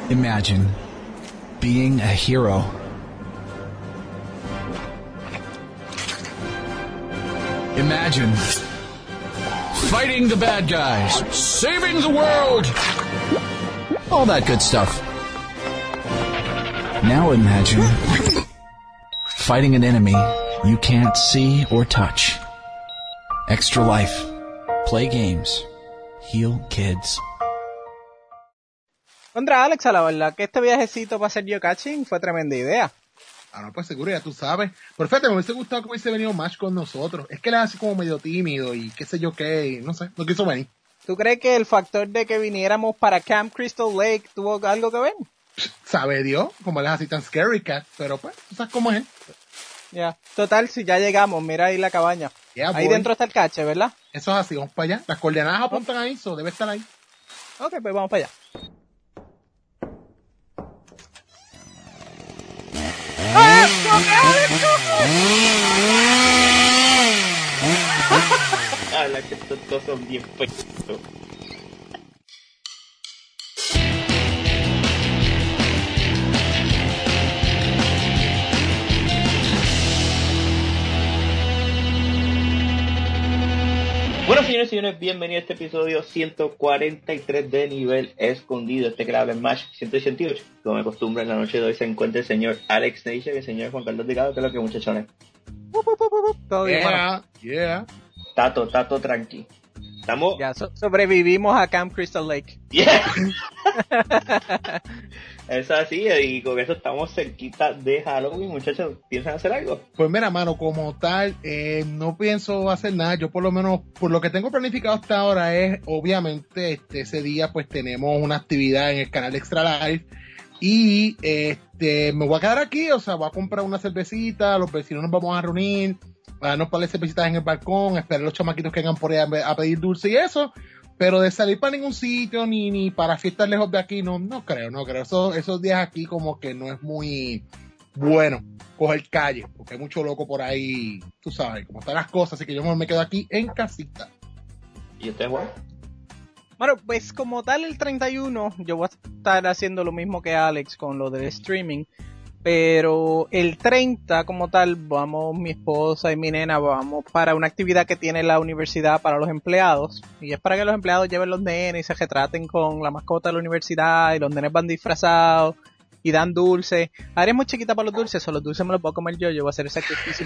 Imagine being a hero. Imagine fighting the bad guys, saving the world, all that good stuff. Now imagine fighting an enemy you can't see or touch. Extra Life. Play games. Heal kids. Contra Alex, a la verdad que este viajecito para hacer geocaching fue tremenda idea. Ah, no, pues seguro, ya tú sabes. Pero fíjate, me hubiese gustado que hubiese venido Mash con nosotros. Es que él es así como medio tímido y qué sé yo qué, y no sé, no quiso venir. ¿Tú crees que el factor de que viniéramos para Camp Crystal Lake tuvo algo que ver? Sabe Dios, como él es así tan scary cat, pero pues, tú sabes cómo es él. Ya, total, si ya llegamos, mira ahí la cabaña. Yeah, ahí boy. Dentro está el cache, ¿verdad? Eso es así, vamos para allá. Las coordenadas apuntan ahí, eso debe estar ahí. Ok, pues vamos para allá. La que estos dos son bien puestos. Bueno, señores y señores, bienvenidos a este episodio 143 de Nivel Escondido, este creable en Mash 188. Como de costumbre, en la noche de hoy se encuentra el señor Alex Nation y el señor Juan Carlos Delgado, que es lo que muchachones. Todo bien, mano. Yeah. Tato, tranqui. Estamos... Ya, sobrevivimos a Camp Crystal Lake. Yeah. Es así, y con eso estamos cerquita de Halloween, muchachos. ¿Piensan hacer algo? Pues mira, mano, como tal, no pienso hacer nada. Yo por lo menos, por lo que tengo planificado hasta ahora es, obviamente, ese día pues tenemos una actividad en el canal Extra Life. Y me voy a quedar aquí, o sea, voy a comprar una cervecita, los vecinos nos vamos a reunir, a darnos par de cervecitas en el balcón, esperar a los chamaquitos que vengan por ahí a pedir dulce y eso. Pero de salir para ningún sitio, ni para fiestas lejos de aquí, no creo. Esos días aquí como que no es muy bueno coger calle, porque hay mucho loco por ahí, tú sabes, cómo están las cosas, así que yo me quedo aquí en casita. ¿Y usted, Juan? Bueno, pues como tal el 31, yo voy a estar haciendo lo mismo que Alex con lo del streaming. Pero el 30 como tal, vamos mi esposa y mi nena, vamos para una actividad que tiene la universidad para los empleados. Y es para que los empleados lleven los nenes y se retraten con la mascota de la universidad y los nenes van disfrazados y dan dulces. Ahora es muy chiquita para los dulces, o los dulces me los puedo comer yo voy a hacer ese sacrificio.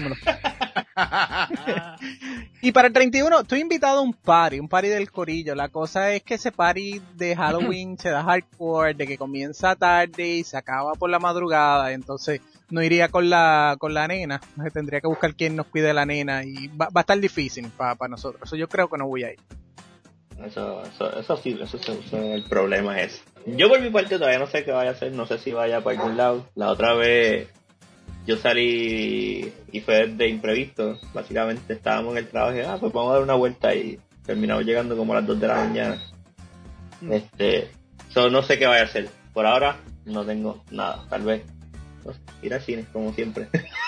Y para el 31 estoy invitado a un party del corillo. La cosa es que ese party de Halloween se da hardcore, de que comienza tarde y se acaba por la madrugada. Entonces no iría con la nena, tendría que buscar quien nos cuide la nena y va a estar difícil para nosotros. Eso yo creo que no voy a ir. Eso el problema es. Yo por mi parte todavía no sé qué vaya a hacer, no sé si vaya para algún lado. La otra vez yo salí y fue de imprevisto, básicamente estábamos en el trabajo y dije, pues vamos a dar una vuelta y terminamos llegando como a las 2 de la mañana. No sé qué vaya a hacer. Por ahora no tengo nada, tal vez no sé, ir al cine como siempre.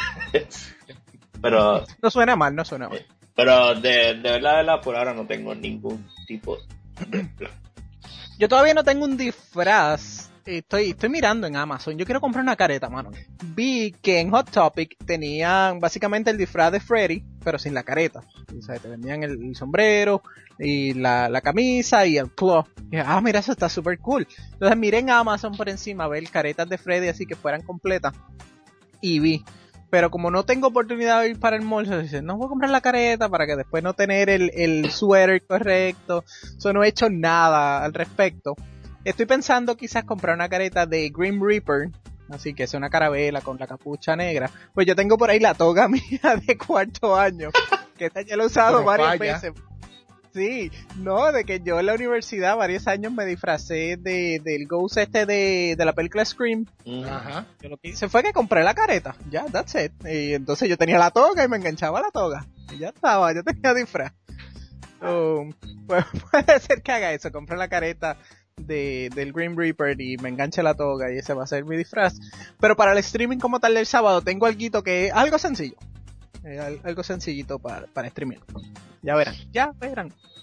Pero no suena mal. Pero de verdad, por ahora no tengo ningún tipo de plan. Yo todavía no tengo un disfraz. Estoy mirando en Amazon. Yo quiero comprar una careta, mano. Vi que en Hot Topic tenían básicamente el disfraz de Freddy, pero sin la careta. O sea, te vendían el sombrero y la camisa y el claw. Y dije, mira, eso está súper cool. Entonces miré en Amazon por encima a ver caretas de Freddy así que fueran completas. Y vi. Pero como no tengo oportunidad de ir para el mall, se dice, no voy a comprar la careta para que después no tener el suéter correcto. Eso no he hecho nada al respecto. Estoy pensando quizás comprar una careta de Grim Reaper, así que es una carabela con la capucha negra. Pues yo tengo por ahí la toga mía de 4º año, que esta ya la he usado varias veces. Sí, no, de que yo en la universidad varios años me disfracé del ghost de la película Scream. Ajá. Yo lo que hice fue que compré la careta, ya, that's it. Y entonces yo tenía la toga y me enganchaba la toga. Y ya estaba, yo tenía disfraz. Pues puede ser que haga eso, compré la careta del Grim Reaper y me enganche la toga y ese va a ser mi disfraz. Pero para el streaming como tal del sábado tengo algo que es algo sencillo. Algo sencillito para streaming. Ya verán.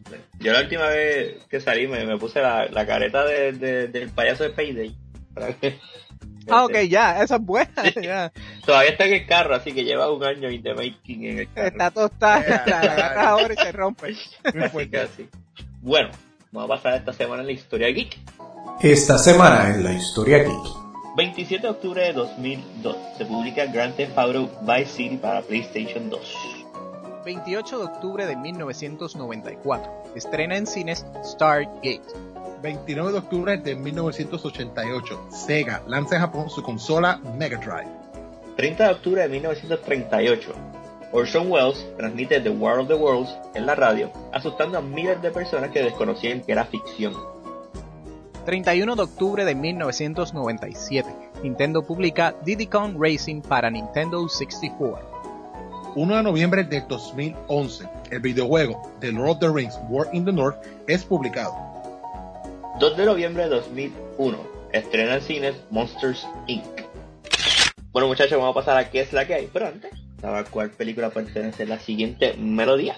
Yo la última vez que salí me puse la careta del payaso de Payday. Para que, Ok, ya, esa es buena. Ya. Todavía está en el carro, así que lleva un año in the making en el carro. Está tostada, la agarras ahora y se rompe. Casi. Bueno, vamos a pasar esta semana en la historia geek. Esta semana en la historia geek. 27 de octubre de 2002 se publica Grand Theft Auto Vice City para PlayStation 2. 28 de octubre de 1994. Estrena en cines Stargate. 29 de octubre de 1988. Sega lanza en Japón su consola Mega Drive. 30 de octubre de 1938. Orson Welles transmite The War of the Worlds en la radio, asustando a miles de personas que desconocían que era ficción. 31 de octubre de 1997. Nintendo publica Diddy Kong Racing para Nintendo 64. 1 de noviembre de 2011, el videojuego The Lord of the Rings War in the North es publicado. 2 de noviembre de 2001, estrena en cines Monsters Inc. Bueno muchachos, vamos a pasar a qué es la que hay, pero antes, ¿sabes cuál película pertenece a la siguiente melodía?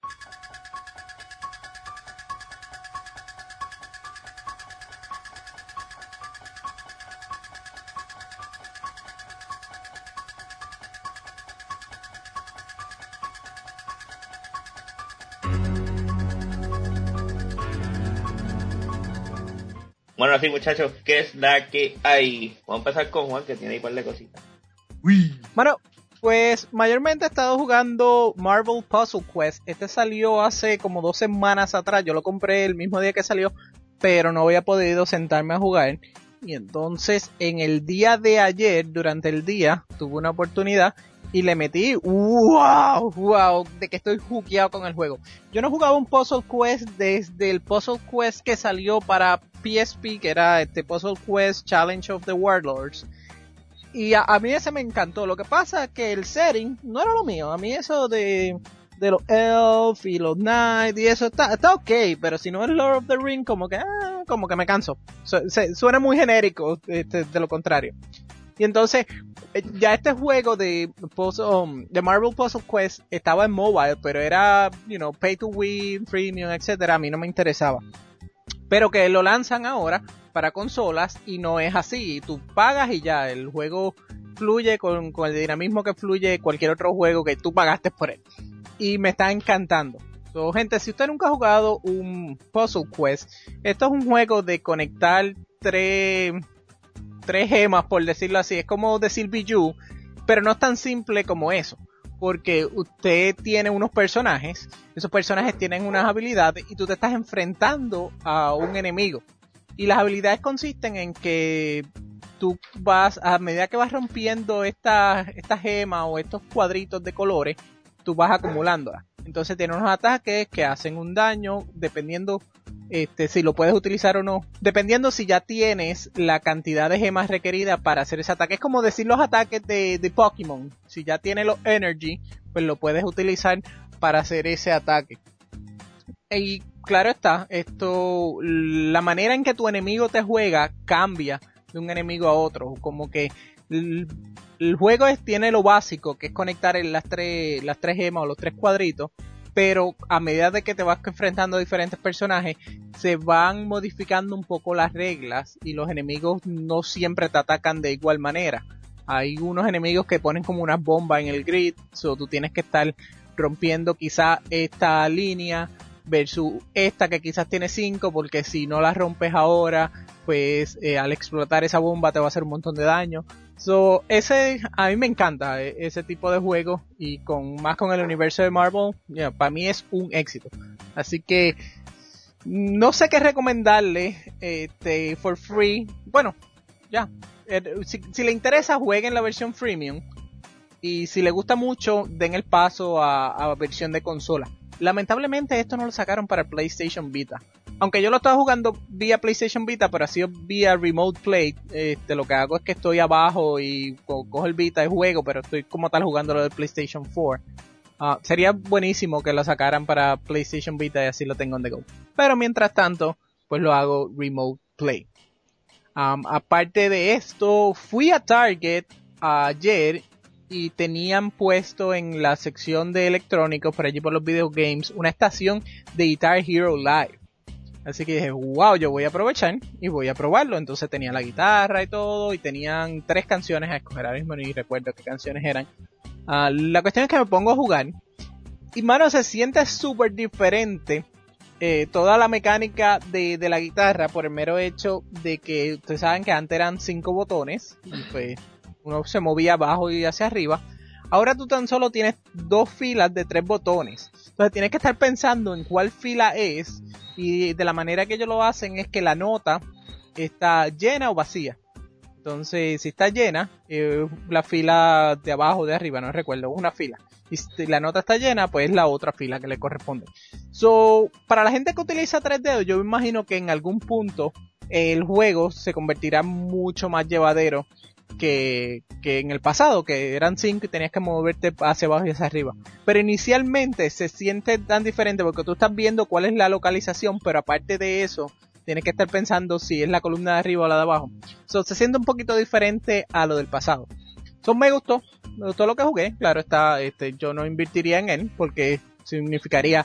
Bueno, así muchachos, ¿qué es la que hay? Vamos a empezar con Juan, que tiene ahí un par de cositas. Uy. Bueno, pues mayormente he estado jugando Marvel Puzzle Quest. Este salió hace como 2 semanas atrás. Yo lo compré el mismo día que salió, pero no había podido sentarme a jugar. Y entonces en el día de ayer, durante el día, tuve una oportunidad y le metí, wow, de que estoy juqueado con el juego. Yo no jugaba un Puzzle Quest desde el Puzzle Quest que salió para PSP, que era Puzzle Quest Challenge of the Warlords. Y a mí ese me encantó. Lo que pasa es que el setting no era lo mío. A mí eso de los elf y los knights y eso está ok, pero si no es Lord of the Ring, como que me canso. Suena muy genérico, de lo contrario. Y entonces, ya este juego de Marvel Puzzle Quest estaba en mobile, pero era, pay to win, premium, etcétera. A mí no me interesaba. Pero que lo lanzan ahora para consolas y no es así. Tú pagas y ya, el juego fluye con el dinamismo que fluye cualquier otro juego que tú pagaste por él. Y me está encantando. So, gente, si usted nunca ha jugado un Puzzle Quest, esto es un juego de conectar tres gemas, por decirlo así. Es como decir Bijou, pero no es tan simple como eso. Porque usted tiene unos personajes, esos personajes tienen unas habilidades y tú te estás enfrentando a un enemigo. Y las habilidades consisten en que tú vas, a medida que vas rompiendo esta gema o estos cuadritos de colores, tú vas acumulándolas. Entonces tiene unos ataques que hacen un daño, dependiendo si lo puedes utilizar o no, dependiendo si ya tienes la cantidad de gemas requerida para hacer ese ataque. Es como decir los ataques de Pokémon. Si ya tienes los Energy, pues lo puedes utilizar para hacer ese ataque. Y claro está, la manera en que tu enemigo te juega cambia de un enemigo a otro. Como que el juego tiene lo básico, que es conectar las tres gemas o los 3 cuadritos. Pero a medida de que te vas enfrentando a diferentes personajes, se van modificando un poco las reglas y los enemigos no siempre te atacan de igual manera. Hay unos enemigos que ponen como unas bombas en el grid, so tú tienes que estar rompiendo quizás esta línea versus esta que quizás tiene 5, porque si no la rompes ahora, pues al explotar esa bomba te va a hacer un montón de daño. So, a mí me encanta ese tipo de juego, y con el universo de Marvel, para mí es un éxito. Así que no sé qué recomendarle for free. Bueno, ya, si le interesa, jueguen la versión freemium, y si le gusta mucho, den el paso a versión de consola. Lamentablemente esto no lo sacaron para PlayStation Vita. Aunque yo lo estaba jugando vía PlayStation Vita, pero ha sido vía Remote Play. Lo que hago es que estoy abajo y cojo el Vita y juego, pero estoy como tal jugando lo del PlayStation 4. Sería buenísimo que lo sacaran para PlayStation Vita y así lo tengo on the go. Pero mientras tanto, pues lo hago Remote Play. Aparte de esto, fui a Target ayer y tenían puesto en la sección de electrónicos, por allí por los video games, una estación de Guitar Hero Live. Así que dije, wow, yo voy a aprovechar y voy a probarlo. Entonces tenía la guitarra y todo, y tenían 3 canciones a escoger. Ahora mismo ni recuerdo qué canciones eran. La cuestión es que me pongo a jugar. Y mano, se siente súper diferente toda la mecánica de la guitarra por el mero hecho de que ustedes saben que antes eran 5 botones. Y pues uno se movía abajo y hacia arriba. Ahora tú tan solo tienes 2 filas de 3 botones. Entonces tienes que estar pensando en cuál fila es. Y de la manera que ellos lo hacen es que la nota está llena o vacía. Entonces, si está llena, la fila de abajo o de arriba, no recuerdo, una fila. Y si la nota está llena, pues es la otra fila que le corresponde. So, para la gente que utiliza 3 dedos, yo me imagino que en algún punto el juego se convertirá mucho más llevadero que en el pasado, que eran 5 y tenías que moverte hacia abajo y hacia arriba. Pero inicialmente se siente tan diferente porque tú estás viendo cuál es la localización, pero aparte de eso, tienes que estar pensando si es la columna de arriba o la de abajo. So, se siente un poquito diferente a lo del pasado. So, me gustó lo que jugué. Claro está, yo no invertiría en él porque significaría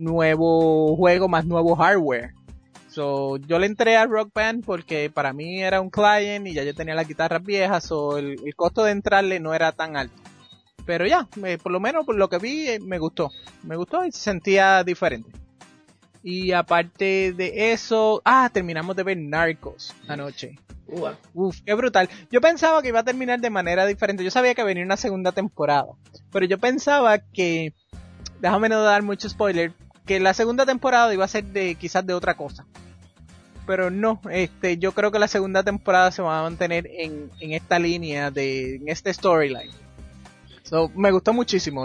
nuevo juego más nuevo hardware. So, yo le entré a Rock Band porque para mí era un client y ya yo tenía las guitarras viejas, so el costo de entrarle no era tan alto. Pero ya, por lo menos por lo que vi, me gustó y se sentía diferente. Y aparte de eso, terminamos de ver Narcos anoche. Uf, qué brutal. Yo pensaba que iba a terminar de manera diferente. Yo sabía que venía una segunda temporada, pero yo pensaba que, déjame no dar mucho spoiler, que la segunda temporada iba a ser quizás de otra cosa. Pero no, yo creo que la segunda temporada se va a mantener en esta línea en este storyline. So, me gustó muchísimo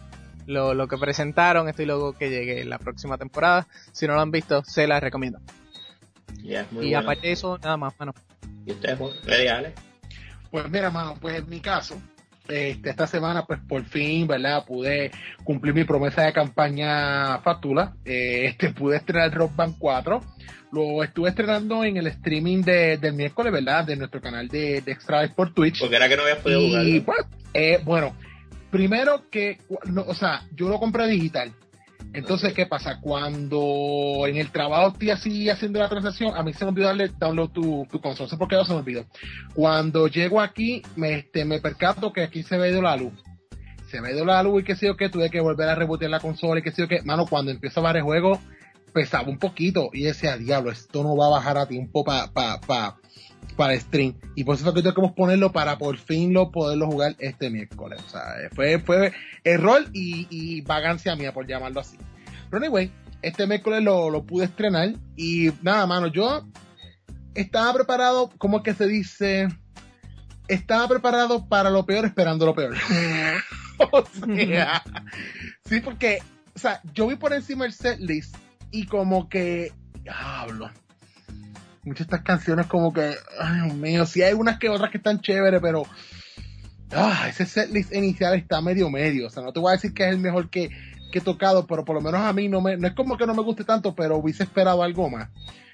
lo que presentaron. Estoy loco que llegue la próxima temporada. Si no lo han visto, se la recomiendo. Yeah, y bueno. Aparte de eso, nada más, mano. ¿Y ustedes, Ale? Pues mira, mano, pues en mi caso, esta semana pues por fin, ¿verdad? Pude cumplir mi promesa de campaña Fátula. Pude estrenar Rock Band 4. Lo estuve estrenando en el streaming del miércoles, ¿verdad? De nuestro canal de Extra Life por Twitch. Porque era que no habías podido jugar. Y pues, bueno, primero que, yo lo compré digital. Entonces, ¿qué pasa? Cuando en el trabajo estoy así haciendo la transacción, a mí se me olvidó darle download tu consola. No sé por qué no se me olvidó. Cuando llego aquí, me percato que aquí se me ha ido la luz. Se me ha ido la luz y qué sé yo qué, tuve que volver a rebotear la consola y qué sé yo qué. Mano, cuando empiezo a ver el juego, pesaba un poquito. Y decía, diablo, esto no va a bajar a tiempo para el stream. Y por eso fue que tengo que ponerlo para por fin poderlo jugar este miércoles. O sea, fue error y vagancia mía, por llamarlo así. Pero anyway, este miércoles lo pude estrenar. Y nada, mano, yo estaba preparado, ¿cómo es que se dice? Estaba preparado para lo peor, esperando lo peor. O sea, sí, porque, o sea, yo vi por encima el setlist y como que, diablo. Muchas de estas canciones como que, ay Dios mío, sí hay unas que otras que están chéveres, pero ese setlist inicial está medio, o sea, no te voy a decir que es el mejor que he tocado, pero por lo menos a mí no es como que no me guste tanto, pero hubiese esperado algo más.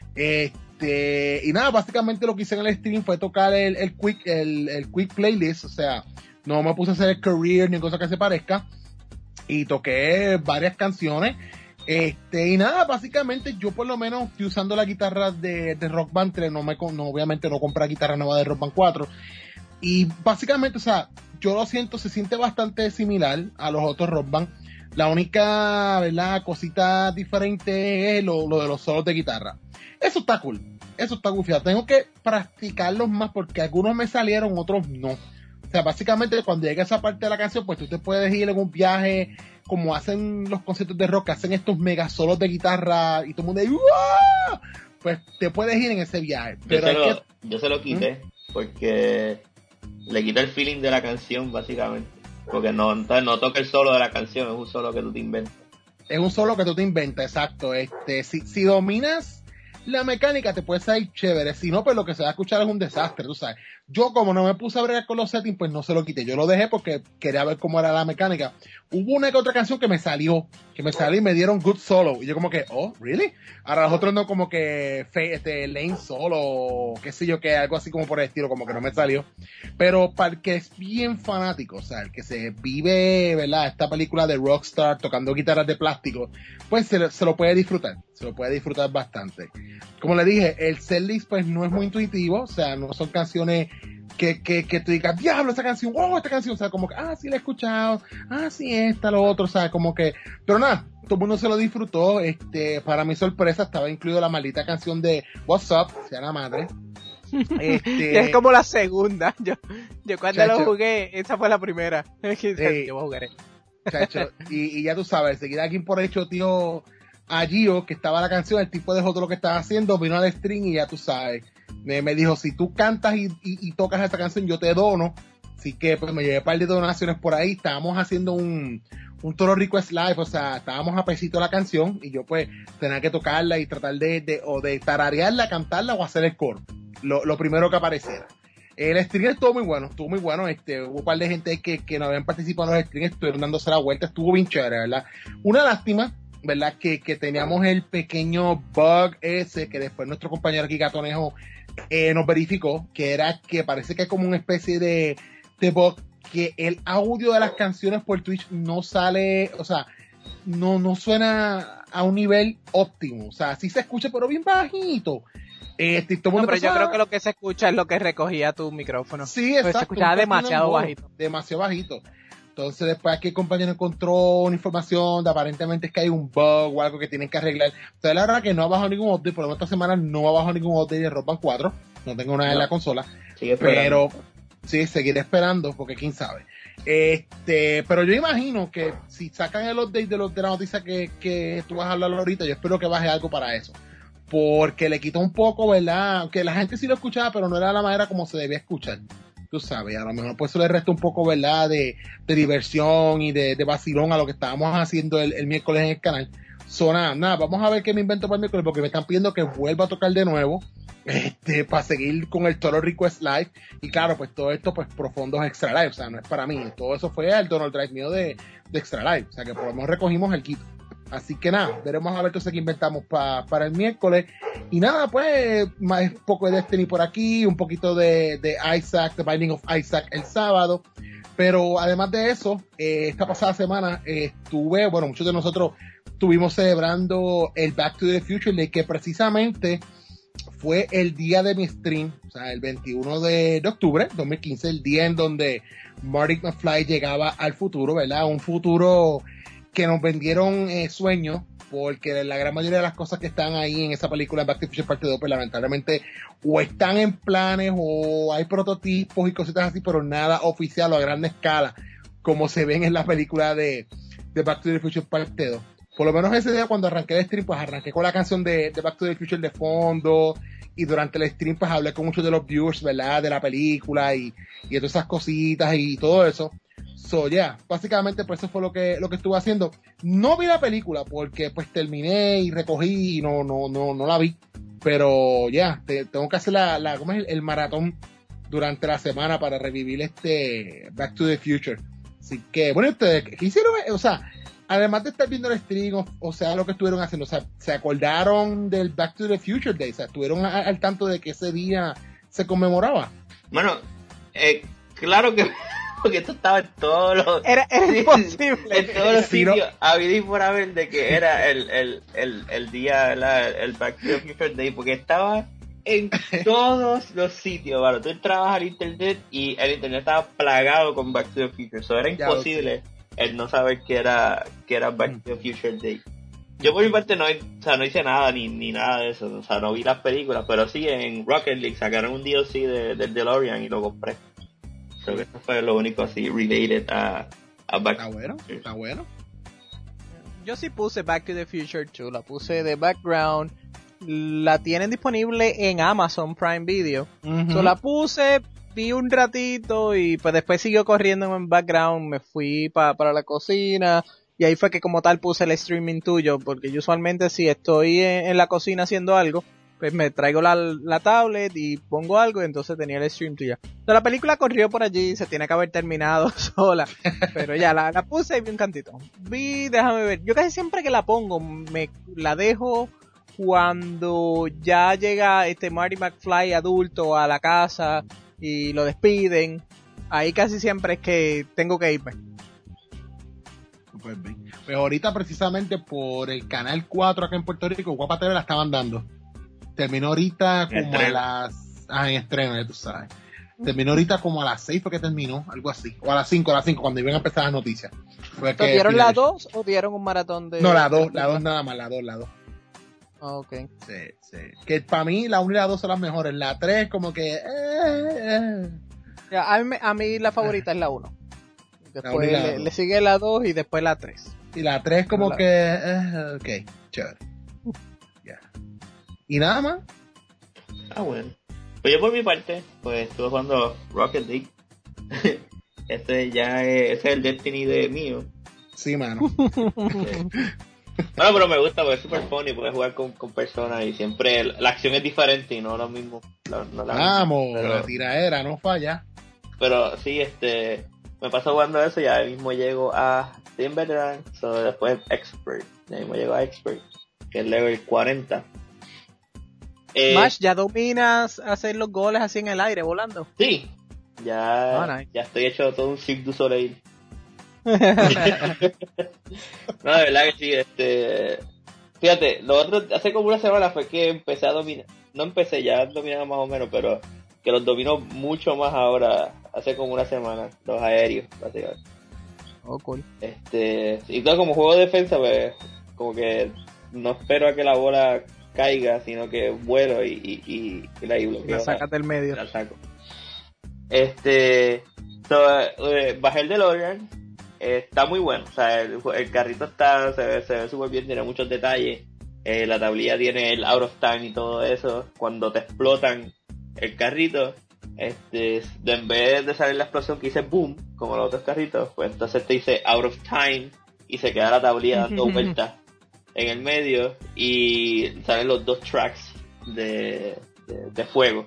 Y nada, básicamente lo que hice en el stream fue tocar el quick playlist, o sea, no me puse a hacer el career ni cosa que se parezca, y toqué varias canciones. Y nada, básicamente yo por lo menos estoy usando la guitarra de Rock Band 3, obviamente no compré guitarra nueva de Rock Band 4, y básicamente, o sea, yo lo siento, se siente bastante similar a los otros Rock Band. La única, ¿verdad?, cosita diferente es lo de los solos de guitarra. Eso está cool, eso está gufiado. Tengo que practicarlos más porque algunos me salieron, otros no. O sea, básicamente cuando llegue a esa parte de la canción, pues tú te puedes ir en un viaje, como hacen los conciertos de rock, hacen estos mega solos de guitarra y todo el mundo dice, ¡uah! Pues te puedes ir en ese viaje. Pero yo se lo quité porque le quita el feeling de la canción, básicamente. Porque no toca el solo de la canción, es un solo que tú te inventas. Es un solo que tú te inventas, exacto. Si dominas la mecánica te puede salir chévere, si no, pues lo que se va a escuchar es un desastre, tú sabes. Yo, como no me puse a bregar con los settings, pues no se lo quité. Yo lo dejé porque quería ver cómo era la mecánica. Hubo una que otra canción que me salió y me dieron good solo. Y yo como que, oh, really? Ahora los otros no, como que lane solo, qué sé yo, que algo así como por el estilo, como que no me salió. Pero para el que es bien fanático, o sea, el que se vive, ¿verdad? Esta película de Rockstar tocando guitarras de plástico, pues se lo puede disfrutar. Se lo puede disfrutar bastante. Como le dije, el setlist pues no es muy intuitivo, o sea, no son canciones que tú digas, diablo, esta canción, wow, esta canción, o sea, como que, sí la he escuchado, sí esta, lo otro, o sea, como que, pero nada, todo el mundo se lo disfrutó, para mi sorpresa estaba incluido la maldita canción de What's Up, sea la madre. Es como la segunda, yo cuando Chacho, lo jugué, esa fue la primera, yo voy a jugar. Chacho, y ya tú sabes, seguir aquí por hecho, tío, a Gio, que estaba la canción, el tipo dejó todo lo que estaba haciendo, vino al stream y ya tú sabes, me dijo, si tú cantas y tocas esa canción, yo te dono. Así que pues me llevé un par de donaciones por ahí, estábamos haciendo un Toro Request Live, o sea, estábamos a pesito la canción y yo pues tenía que tocarla y tratar de tararearla, cantarla o hacer el coro, lo primero que apareciera. El stream estuvo muy bueno, hubo un par de gente que no habían participado en los streams, estuvieron dándose la vuelta, estuvo bien chévere, ¿verdad? Una lástima, ¿verdad? Que teníamos el pequeño bug ese que después nuestro compañero aquí Gatonejo nos verificó, que era que parece que es como una especie de bug, que el audio de las canciones por Twitch no sale, o sea, no suena a un nivel óptimo, o sea, sí se escucha pero bien bajito. No, pero yo creo que lo que se escucha es lo que recogía tu micrófono. Sí, pues exacto. se escuchaba demasiado bajito. Demasiado bajito. Entonces después aquí el compañero encontró una información de aparentemente es que hay un bug o algo que tienen que arreglar. Entonces la verdad que no ha bajado ningún update, por lo menos esta semana no ha bajado ningún update de Rock Band 4. No tengo nada en la consola. Pero sí, seguiré esperando porque quién sabe. Pero yo imagino que si sacan el update de la noticia que tú vas a hablar ahorita, yo espero que baje algo para eso. Porque le quitó un poco, ¿verdad? Que la gente sí lo escuchaba, pero no era la manera como se debía escuchar. Tú sabes, a lo mejor pues eso le resta un poco, ¿verdad? De diversión y de vacilón a lo que estábamos haciendo el miércoles en el canal. Nada, vamos a ver qué me invento para el miércoles, porque me están pidiendo que vuelva a tocar de nuevo, para seguir con el Toro Request Live. Y claro, pues todo esto, pues profundos Extra Live, o sea, no es para mí. Todo eso fue al Donald Drive mío de Extra Live, o sea, que por lo menos recogimos el quito. Así que nada, veremos a ver entonces qué inventamos para el miércoles. Y nada, pues, un poco de Destiny por aquí, un poquito de Isaac, The Binding of Isaac el sábado. Pero además de eso, esta pasada semana muchos de nosotros estuvimos celebrando el Back to the Future Day, que precisamente fue el día de mi stream, o sea, el 21 de octubre 2015, el día en donde Marty McFly llegaba al futuro, ¿verdad? Un futuro que nos vendieron sueños, porque la gran mayoría de las cosas que están ahí en esa película Back to the Future Parte 2, pues lamentablemente o están en planes o hay prototipos y cositas así, pero nada oficial o a gran escala, como se ven en la película de Back to the Future Parte 2. Por lo menos ese día cuando arranqué el stream, pues arranqué con la canción de Back to the Future de fondo, y durante el stream pues hablé con muchos de los viewers, ¿verdad? De la película y de todas esas cositas y todo eso. Básicamente pues eso fue lo que estuve haciendo. No vi la película porque pues terminé y recogí y no la vi. Pero tengo que hacer ¿cómo es? El maratón durante la semana para revivir Back to the Future. Así que, bueno, ustedes, ¿qué hicieron? O sea, además de estar viendo el stream, o sea, lo que estuvieron haciendo, o sea, ¿se acordaron del Back to the Future Day? O sea, ¿estuvieron al tanto de que ese día se conmemoraba? Bueno, claro que porque esto estaba en todos los... Era imposible. En todos los sitios, habido y por haber de que era el día, el Back to the Future Day, porque estaba en todos los sitios, ¿vale? Tú entrabas al internet y el internet estaba plagado con Back to the Future, eso era imposible el no saber que era Back to the Future Day. Yo por mi parte no hice nada ni nada de eso, o sea, no vi las películas, pero sí en Rocket League sacaron un DLC del DeLorean y lo compré. Creo que eso fue lo único así related a Back to the Future. Está bueno. Yo sí puse Back to the Future 2, la puse de background, la tienen disponible en Amazon Prime Video. So, la puse, vi un ratito y pues después siguió corriendo en background, me fui para la cocina y ahí fue que como tal puse el streaming tuyo, porque yo usualmente si estoy en la cocina haciendo algo, pues me traigo la tablet y pongo algo y entonces tenía el stream ya. Entonces la película corrió por allí, se tiene que haber terminado sola, pero ya la puse y vi un cantito. Déjame ver, yo casi siempre que la pongo la dejo cuando ya llega Marty McFly adulto a la casa y lo despiden. Ahí casi siempre es que tengo que irme. Pues bien. Pues ahorita precisamente por el canal 4 acá en Puerto Rico, Guapa TV la estaban dando. Terminó ahorita como a las... en estreno, ya tú sabes. Terminó ahorita como a las 6 fue que terminó, algo así. O a las 5, cuando iban a empezar las noticias. ¿Dieron las 2 o dieron un maratón de...? No, la 2 nada más, la 2. Ok. Sí. Que para mí la 1 y la 2 son las mejores. La 3 como que... Ya, a mí la favorita es la 1. Después le sigue la 2 y después la 3. Y la 3 como que... ok, chévere. Ya. ¿Y nada más? Bueno. Pues yo por mi parte, pues estuve jugando Rocket League. Ese es el Destiny de mío. Sí, mano. Bueno, pero me gusta porque es super funny, puedes jugar con personas y siempre la acción es diferente y no lo mismo. Vamos, la tiraera, no falla. Pero sí, me paso jugando eso y ya mismo llego a Team Veteran, después Expert. Ya mismo llego a Expert, que es level 40. Mash, ¿ya dominas hacer los goles así en el aire, volando? Sí, ya estoy hecho todo un Cirque du Soleil. No, de verdad que sí, fíjate, lo otro, hace como una semana fue que empecé a dominar, no empecé, ya dominaba más o menos, pero que los domino mucho más ahora, hace como una semana, los aéreos, básicamente. Oh, cool. Y todo como juego de defensa, pues, como que no espero a que la bola caiga, sino que vuelo y la bloqueo. La sacas del medio. La saco. Bajé el DeLorean, está muy bueno, o sea, el carrito se ve súper bien, tiene muchos detalles, la tablilla tiene el out of time y todo eso, cuando te explotan el carrito, en vez de salir la explosión que dice boom, como los otros carritos, pues entonces te dice out of time y se queda la tablilla dando vueltas en el medio y salen los 2 tracks de fuego.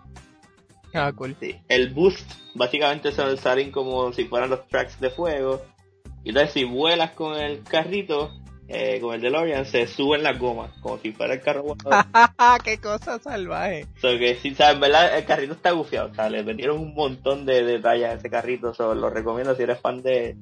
Cool. Sí. El boost básicamente salen como si fueran los tracks de fuego y entonces si vuelas con el carrito, con el DeLorean, se suben las gomas como si fuera el carro volador. ¡Qué cosa salvaje! Que sí, en verdad el carrito está gufiado, o sea, le metieron un montón de detalles a ese carrito, lo recomiendo si eres fan de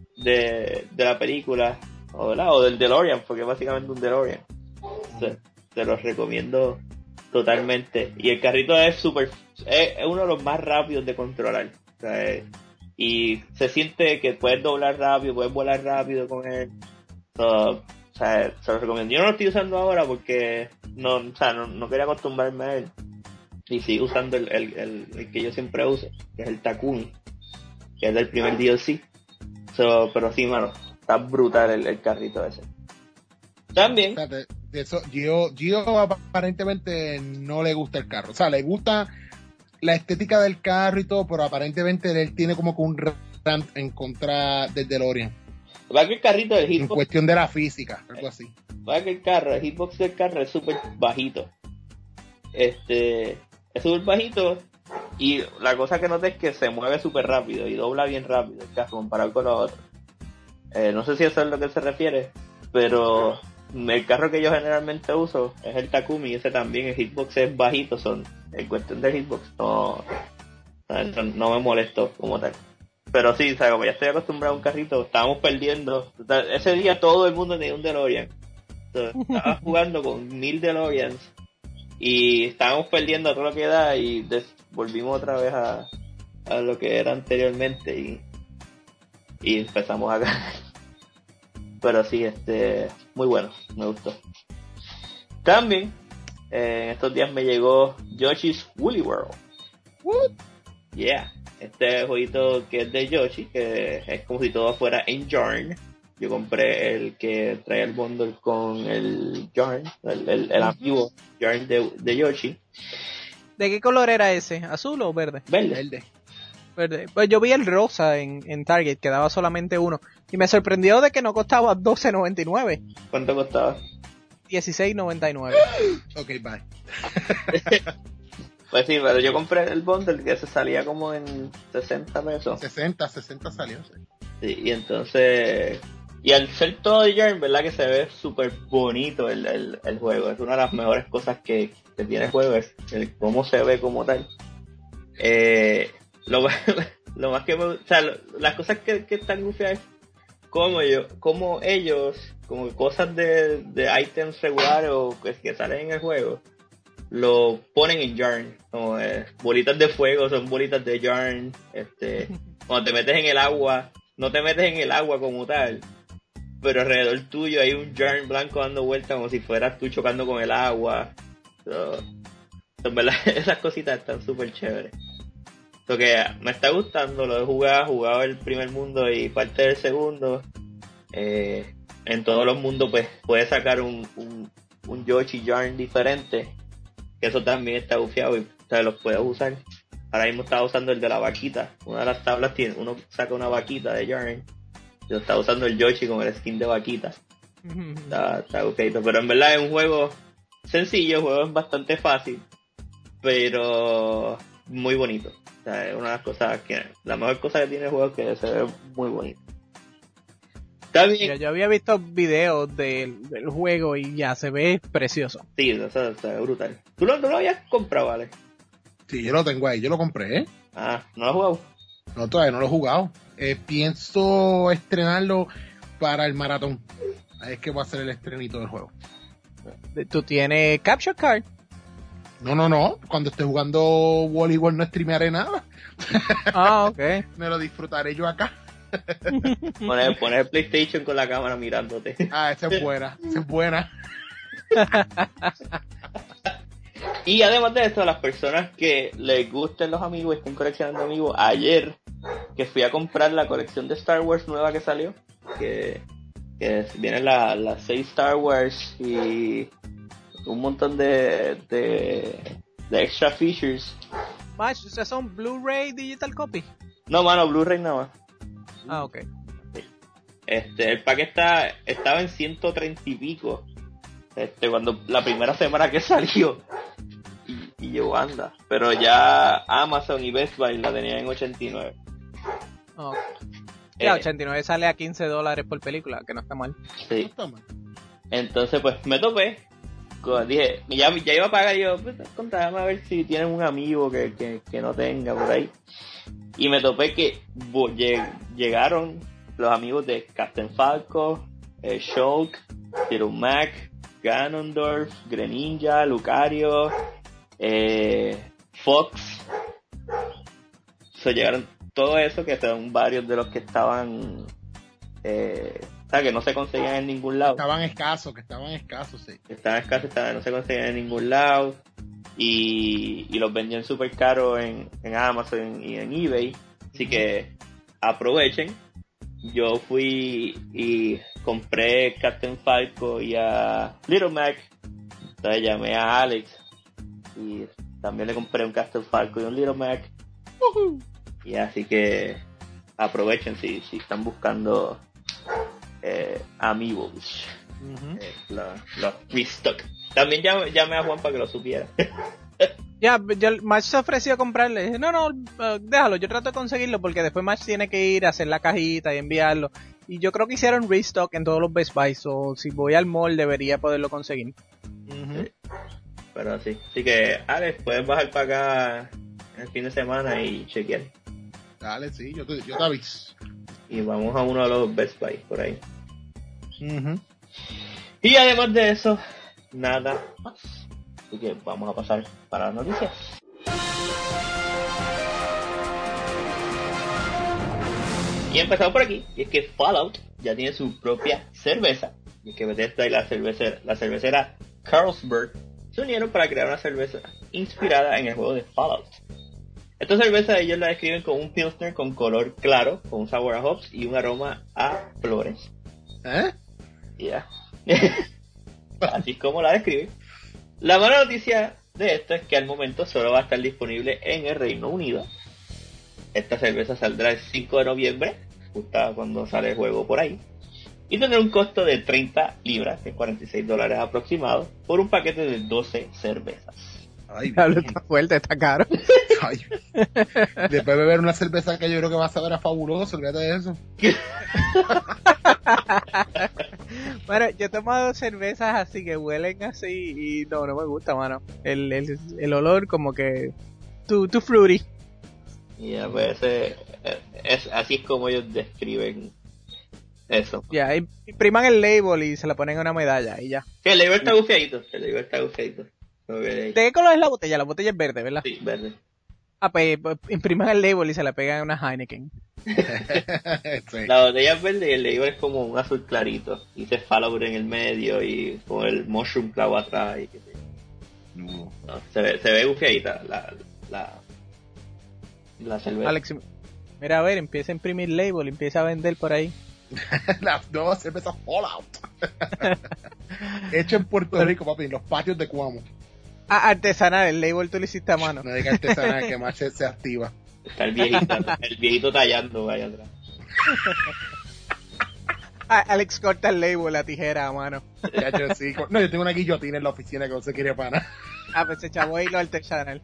la película o del DeLorean, porque es básicamente un DeLorean. Te los recomiendo totalmente. Y el carrito es uno de los más rápidos de controlar. O sea, y se siente que puedes doblar rápido, puedes volar rápido con él. O sea, se los recomiendo. Yo no lo estoy usando ahora porque no quería acostumbrarme a él. Y sigo usando el que yo siempre uso, que es el Takumi, que es del primer DLC. Pero sí, mano, está brutal el carrito ese. También. De eso, Gio aparentemente no le gusta el carro. O sea, le gusta la estética del carro y todo, pero aparentemente él tiene como que un rant en contra del DeLorean. Va que el carrito del hitbox. En cuestión de la física, algo así. Va que el hitbox del carro es súper bajito. Es súper bajito. Y la cosa que noté es que se mueve súper rápido y dobla bien rápido el carro comparado con los otros. No sé si eso es lo que se refiere, pero el carro que yo generalmente uso es el Takumi, y ese también, el hitbox es bajito, en cuestión del hitbox no me molesto como tal. Pero sí, o sea, como ya estoy acostumbrado a un carrito, estábamos perdiendo. O sea, ese día todo el mundo tenía un DeLorean. Entonces, estaba jugando con 1000 DeLoreans y estábamos perdiendo a todo lo que da y volvimos otra vez a lo que era anteriormente y empezamos a ganar. Pero sí, muy bueno, me gustó. También, en estos días me llegó Yoshi's Woolly World. What? Yeah, este jueguito que es de Yoshi, que es como si todo fuera en Yarn. Yo compré el que trae el bundle con el Yarn, el amigo Yarn de Yoshi. ¿De qué color era ese? ¿Azul o verde? Verde. Pues yo vi el rosa en Target, que daba solamente uno. Y me sorprendió de que no costaba $12.99. ¿Cuánto costaba? $16.99. Ok, bye. Pues sí, pero yo compré el bundle que se salía como en 60 pesos. 60 salió. Sí. Sí, y entonces... Y al ser todo de Yarn, ¿verdad? Que se ve súper bonito el juego. Es una de las mejores cosas que tiene el juego, es el cómo se ve como tal. Lo más que o sea, las cosas que están gufiadas es como ellos, como cosas de items regulares o que salen en el juego, lo ponen en Yarn. Como bolitas de fuego son bolitas de Yarn. Cuando te metes en el agua, no te metes en el agua como tal, pero alrededor tuyo hay un Yarn blanco dando vueltas como si fueras tú chocando con el agua. En verdad, esas cositas están súper chéveres. Lo que me está gustando, lo he jugado el primer mundo y parte del segundo. En todos los mundos pues puedes sacar un Yoshi Yarn diferente, que eso también está bufiado y los puedes usar. Ahora mismo estaba usando el de la vaquita. Una de las tablas uno saca una vaquita de Yarn. Yo estaba usando el Yoshi con el skin de vaquita. Está bufiado, pero en verdad es un juego sencillo, el juego es bastante fácil, pero muy bonito. O sea, es una de las cosas la mejor cosa que tiene el juego es que se ve muy bonito. También, Yo había visto videos del juego y ya se ve precioso. sí, eso es brutal. ¿Tú lo habías comprado, vale? Sí, yo lo tengo ahí, yo lo compré, ¿eh? Ah, ¿no lo has jugado? No, todavía no lo he jugado. Pienso estrenarlo para el maratón. Ahí es que va a ser el estrenito del juego. ¿Tú tienes Capture Card? No. Cuando esté jugando voleibol no streamearé nada. Ah, ok. Me lo disfrutaré yo acá. Poner el PlayStation con la cámara mirándote. Ah, esa es buena. Y además de esto, a las personas que les gusten los amigos y estén coleccionando amigos, ayer que fui a comprar la colección de Star Wars nueva que salió, que vienen las 6 Star Wars y un montón de extra features. Match, ¿ustedes son Blu-ray Digital Copy? No, mano, Blu-ray nada más. Ah, ok. El pack estaba en 130 y pico. Cuando la primera semana que salió. Y llegó anda. Pero ya Amazon y Best Buy la tenían en 89. Ok. Ya, 89 sale a $15 por película, que no está mal. Sí. No está mal. Entonces pues me topé. Dije, ya iba a pagar, yo, pues, contame a ver si tienen un amigo que no tenga por ahí. Y me topé que llegaron los amigos de Captain Falco, Shulk, Little Mac, Ganondorf, Greninja, Lucario, Fox. Llegaron todo eso, que son varios de los que estaban o sea, que no se conseguían en ningún lado. Que estaban escasos, sí. Estaban escasos, no se conseguían en ningún lado. Y los vendían súper caros en Amazon y en eBay. Así que aprovechen. Yo fui y compré Captain Falco y a Little Mac. Entonces llamé a Alex y también le compré un Captain Falco y un Little Mac. Y así que aprovechen si están buscando amigos. Los restock. También llamé a Juan para que lo supiera. Ya, Match se ofreció a comprarle. Dije, no, déjalo, yo trato de conseguirlo porque después Match tiene que ir a hacer la cajita y enviarlo. Y yo creo que hicieron restock en todos los Best Buy, o si voy al mall debería poderlo conseguir. Sí. Pero sí. Así que, Alex, puedes bajar para acá el fin de semana y chequear. Dale, sí, yo te aviso. Y vamos a uno de los Best Buy por ahí. Y además de eso, nada más. Así que vamos a pasar para las noticias. Y empezamos por aquí, y es que Fallout ya tiene su propia cerveza. Y es que Bethesda y la cervecera Carlsberg se unieron para crear una cerveza inspirada en el juego de Fallout. Esta cerveza ellos la describen como un Pilsner con color claro, con un sabor a hops y un aroma a flores. Ya. Así es como la describen. La mala noticia de esto es que al momento solo va a estar disponible en el Reino Unido. Esta cerveza saldrá el 5 de noviembre, justo cuando sale el juego por ahí. y tendrá un costo de 30 libras, que es $46 aproximados, por un paquete de 12 cervezas. Ay, Diablo, está fuerte, está caro. ay. Después de beber una cerveza que yo creo que va a saber a fabuloso, olvídate de eso. Bueno, yo he tomado cervezas así que huelen así y no me gusta, mano. El olor como que too fruity. Y a veces así es como ellos describen eso. Ya, impriman el label y se le ponen una medalla y ya. Sí, el label está bufiadito, ¿De qué color es la botella? La botella es verde, ¿verdad? Sí, verde. Ah, pues impriman el label y se le pegan una Heineken. Sí. La botella es verde y el label es como un azul clarito. Y se Fallout en el medio y con el Mushroom Cloud atrás. Y qué sé yo. No. No, se ve bufiadita la cerveza. Alex, mira, a ver, empieza a imprimir label, empieza a vender por ahí. Las nuevas cervezas Fallout. Hecho en Puerto Rico, papi, en los patios de Cuamo. Ah, artesanal, el label tú lo hiciste a mano. No diga artesanal que más se activa. Está el viejito tallando vaya atrás. Ah, Alex corta el label, la tijera a mano. Ya, yo, sí. No, yo tengo una guillotina en la oficina que no se quiere para nada. Ah, pues se chavó ahí lo artesanal.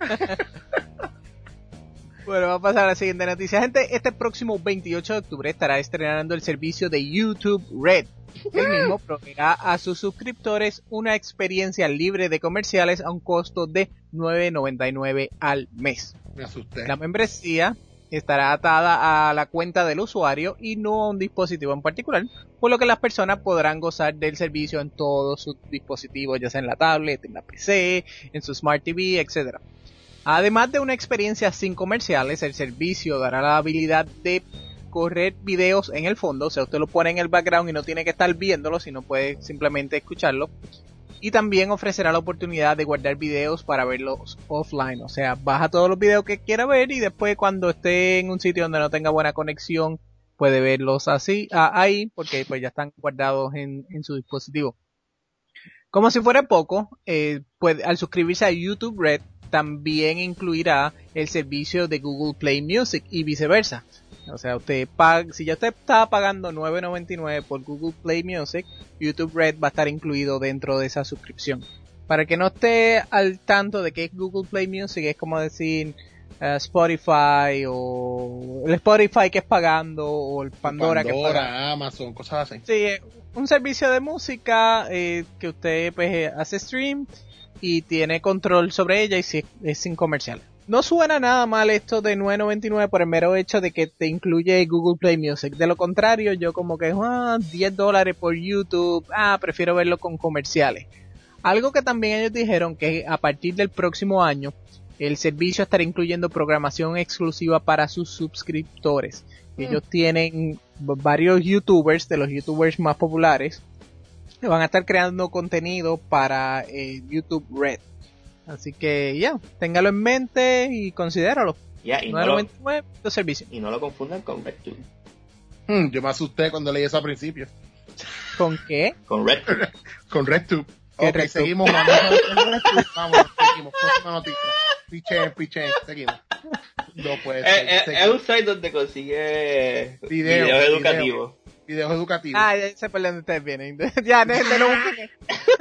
Bueno, vamos a pasar a la siguiente noticia. Gente, este próximo 28 de octubre estará estrenando el servicio de YouTube Red. El mismo proveerá a sus suscriptores una experiencia libre de comerciales a un costo de $9.99 al mes. Me asusté. La membresía estará atada a la cuenta del usuario y no a un dispositivo en particular, por lo que las personas podrán gozar del servicio en todos sus dispositivos, ya sea en la tablet, en la PC, en su Smart TV, etc. Además de una experiencia sin comerciales, el servicio dará la habilidad de correr videos en el fondo, o sea, usted lo pone en el background y no tiene que estar viéndolo, sino puede simplemente escucharlo. Y también ofrecerá la oportunidad de guardar videos para verlos offline, o sea, baja todos los videos que quiera ver y después cuando esté en un sitio donde no tenga buena conexión puede verlos así, ahí, porque pues ya están guardados en su dispositivo. Como si fuera poco, al suscribirse a YouTube Red también incluirá el servicio de Google Play Music y viceversa. O sea, si ya usted estaba pagando $9.99 por Google Play Music, YouTube Red va a estar incluido dentro de esa suscripción. Para que no esté al tanto de qué es Google Play Music, es como decir Spotify o el Spotify que es pagando o el Pandora que es pagando. Amazon, cosas así. Sí, un servicio de música que usted pues hace stream y tiene control sobre ella y si es sin comercial. No suena nada mal esto de $9.99 por el mero hecho de que te incluye Google Play Music. De lo contrario, yo como que $10 por YouTube, prefiero verlo con comerciales. Algo que también ellos dijeron que a partir del próximo año el servicio estará incluyendo programación exclusiva para sus suscriptores. Ellos tienen varios youtubers, de los youtubers más populares, que van a estar creando contenido para YouTube Red. Así que téngalo en mente y considéralo. Y $9.99 de servicio. Y no lo confundan con RedTube. Yo me asusté cuando leí eso al principio. ¿Con qué? Con RedTube. Con RedTube. ¿Qué Ok, RedTube? seguimos. Vamos, seguimos. Próxima noticia. Pichen, seguimos. No puede ser. Es un site donde consigue Videos educativos. Videos educativos. Ya sé por dónde ustedes vienen. Ya, no lo busquen.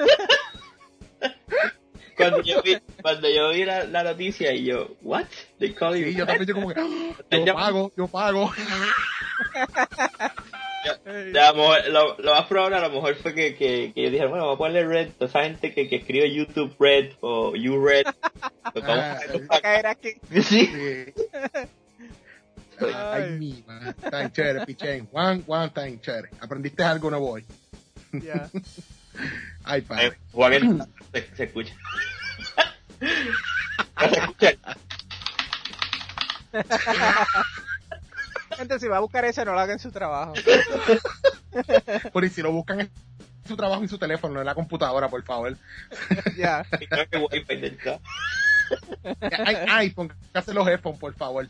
Cuando yo vi la noticia y yo, what? They call you. Sí, yo también como que, yo pago. Lo más probable a lo mejor fue que yo dije, bueno, vamos a ponerle Red, toda esa gente que escribe YouTube Red o You Red. Pues vamos a caer aquí. Sí. Ay, mi madre. Tan chévere, Pichen. One time chévere. ¿Aprendiste algo nuevo hoy? Ya. Ay, padre. Juan, se escucha. Se escucha. Gente, si va a buscar ese, no lo haga en su trabajo. Por y si lo buscan en su trabajo y su teléfono, no en la computadora, por favor. Ya. Creo que Wi-Fi del carro. Ay, póngase los headphones, por favor.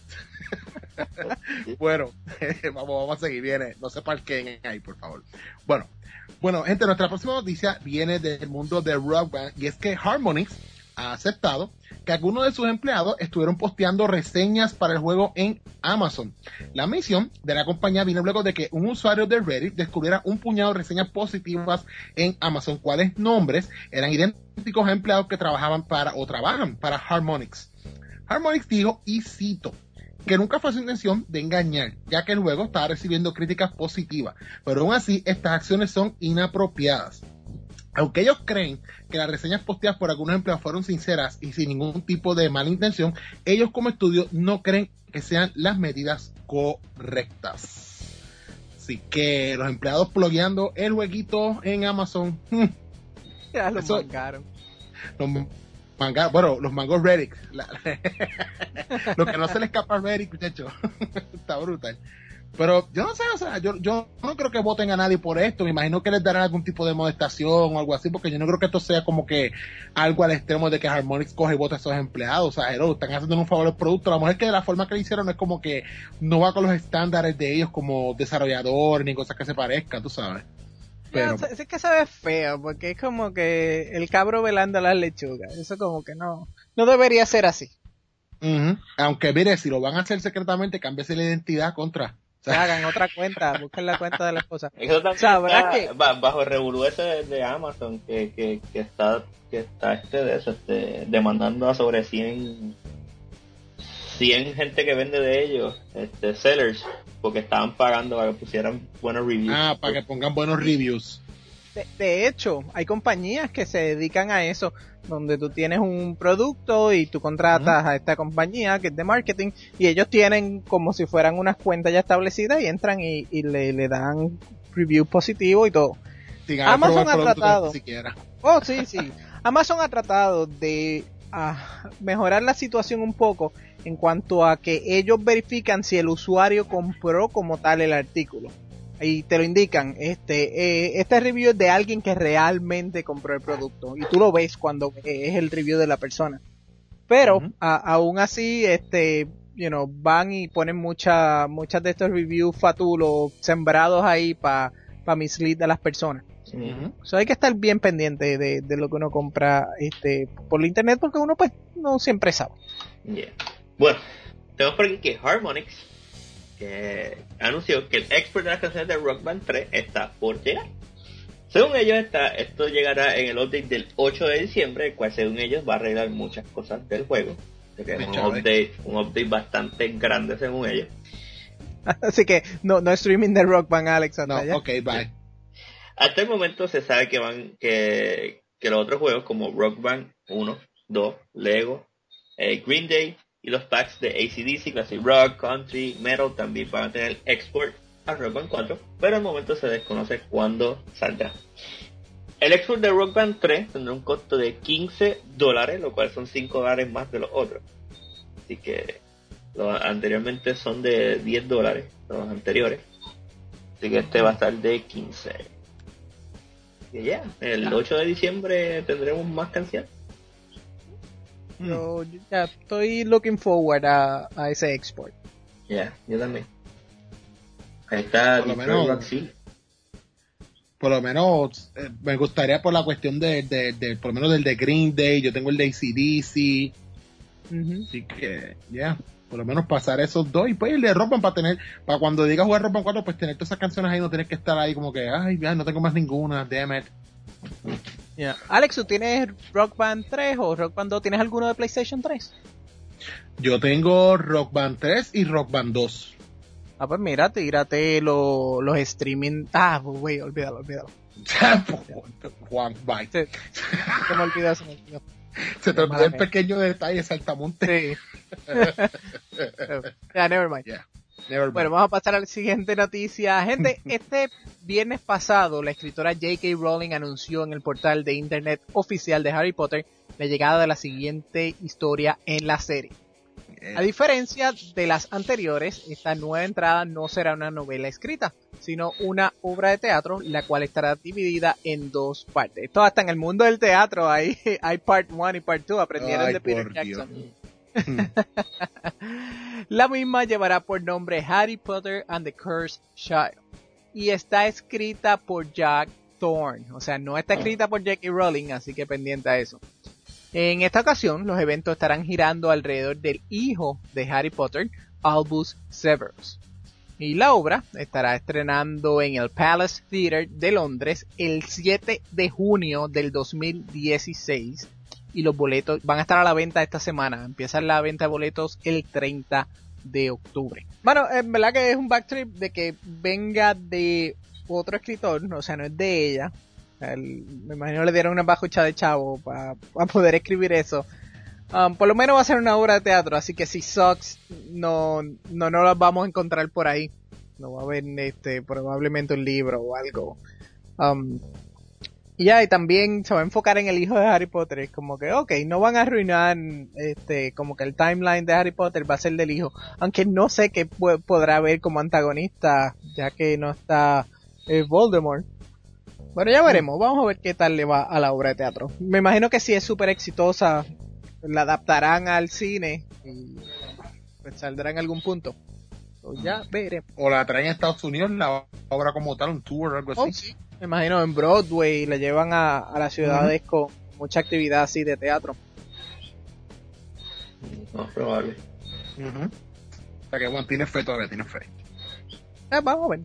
Bueno, vamos a seguir. Viene, no se parquen ahí, por favor. Bueno, gente, nuestra próxima noticia viene del mundo de Rock Band y es que Harmonix ha aceptado que algunos de sus empleados estuvieron posteando reseñas para el juego en Amazon. La misión de la compañía vino luego de que un usuario de Reddit descubriera un puñado de reseñas positivas en Amazon, cuales nombres eran idénticos a empleados que trabajan para Harmonix. Harmonix dijo, y cito, que nunca fue su intención de engañar, ya que el juego estaba recibiendo críticas positivas, pero aún así estas acciones son inapropiadas. Aunque ellos creen que las reseñas posteadas por algunos empleados fueron sinceras y sin ningún tipo de mala intención, ellos como estudio no creen que sean las medidas correctas. Así que los empleados plugueando el jueguito en Amazon, Ya lo mangaron. Los mangos Reddit. Lo que no se le escapa a Reddit, muchachos. Está brutal. Pero yo no sé, o sea, yo no creo que voten a nadie por esto. Me imagino que les darán algún tipo de molestación o algo así, porque yo no creo que esto sea como que algo al extremo de que Harmonix coge y vota a esos empleados. O sea, están haciendo un favor al producto. A lo mejor es que de la forma que lo hicieron no es como que no va con los estándares de ellos como desarrollador ni cosas que se parezcan, tú sabes. Pero No, es que se ve feo, porque es como que el cabro velando las lechugas. Eso como que no debería ser así. Aunque mire, si lo van a hacer secretamente, cámbiese la identidad contra. Se hagan otra cuenta, busquen la cuenta de la esposa. Eso también Sabrás está que bajo el revolú ese de Amazon que está demandando a sobre 100 gente que vende de ellos, sellers, porque estaban pagando para que pusieran buenos reviews. Para que pongan buenos reviews. de hecho, hay compañías que se dedican a eso, donde tú tienes un producto y tú contratas a esta compañía que es de marketing y ellos tienen como si fueran unas cuentas ya establecidas y entran y le dan review positivo y todo. Amazon ha tratado. Oh, sí. Amazon ha tratado de mejorar la situación un poco en cuanto a que ellos verifican si el usuario compró como tal el artículo. Y te lo indican, este review es de alguien que realmente compró el producto y tú lo ves cuando es el review de la persona. Pero aún así, van y ponen muchas de estos reviews fatulos sembrados ahí para mislead a las personas. So hay que estar bien pendiente de lo que uno compra por la internet, porque uno pues no siempre sabe. Yeah. Bueno, tenemos por aquí que Harmonix que anunció que el export de las canciones de Rock Band 3 está por llegar. Según ellos, esto llegará en el update del 8 de diciembre, el cual según ellos va a arreglar muchas cosas del juego. Que es un update bastante grande según ellos. Así que no streaming de Rock Band, Alex. Okay, bye. Hasta el momento se sabe que los otros juegos como Rock Band 1, 2, Lego, Green Day y los packs de AC/DC, Classic Rock, Country, Metal también van a tener export a Rock Band 4, pero al momento se desconoce cuándo saldrá. El export de Rock Band 3 tendrá un costo de $15, lo cual son $5 más de los otros. Así que los anteriormente son de $10, los anteriores. Así que va a estar de 15. Y ya, el 8 de diciembre tendremos más canciones. Yo ya estoy looking forward a ese export. Ya, yo también. Ahí está por lo menos me gustaría por la cuestión por lo menos del de Green Day. Yo tengo el de AC/DC. Así que ya, por lo menos pasar esos dos y pues el de Rock Band para cuando diga jugar Rock Band 4, pues tener todas esas canciones ahí, no tener que estar ahí como que ay ya no tengo más ninguna, damn it. Yeah. Alex, ¿tú tienes Rock Band 3 o Rock Band 2? ¿Tienes alguno de PlayStation 3? Yo tengo Rock Band 3 y Rock Band 2. Pues mira, tírate los streaming. Güey, olvídalo. Juan, bye. Se me olvidó. Se te olvidó el pequeño detalle, saltamonte. Sí. Never mind. Yeah. Bueno, vamos a pasar a la siguiente noticia. Gente, este viernes pasado, la escritora J.K. Rowling anunció en el portal de internet oficial de Harry Potter la llegada de la siguiente historia en la serie. A diferencia de las anteriores, esta nueva entrada no será una novela escrita, sino una obra de teatro, la cual estará dividida en dos partes. Esto hasta en el mundo del teatro hay part 1 y part 2, aprendieron de Peter Jackson. La misma llevará por nombre Harry Potter and the Cursed Child y está escrita por Jack Thorne, o sea, no está escrita por J.K. Rowling, así que pendiente a eso. En esta ocasión, los eventos estarán girando alrededor del hijo de Harry Potter, Albus Severus. Y la obra estará estrenando en el Palace Theatre de Londres el 7 de junio del 2016. Y los boletos van a estar a la venta esta semana. Empieza la venta de boletos el 30 de octubre. Bueno, en verdad que es un backtrip de que venga de otro escritor, o sea, no es de ella. Me imagino le dieron una bajucha de chavo para poder escribir eso. Por lo menos va a ser una obra de teatro, así que si sucks, no las vamos a encontrar por ahí. No va a haber probablemente un libro o algo. Y también se va a enfocar en el hijo de Harry Potter. Es como que, no van a arruinar, como que el timeline de Harry Potter va a ser del hijo. Aunque no sé qué podrá haber como antagonista, ya que no está Voldemort. Bueno, ya veremos. Vamos a ver qué tal le va a la obra de teatro. Me imagino que si es súper exitosa, la adaptarán al cine y pues saldrá en algún punto. Ya veremos. O la traen a Estados Unidos, la obra como tal, un tour o algo así. Sí. Me imagino en Broadway la llevan a las ciudades con mucha actividad así de teatro. No, probable. O sea que bueno, tiene fe todavía, tiene fe. Vamos a ver.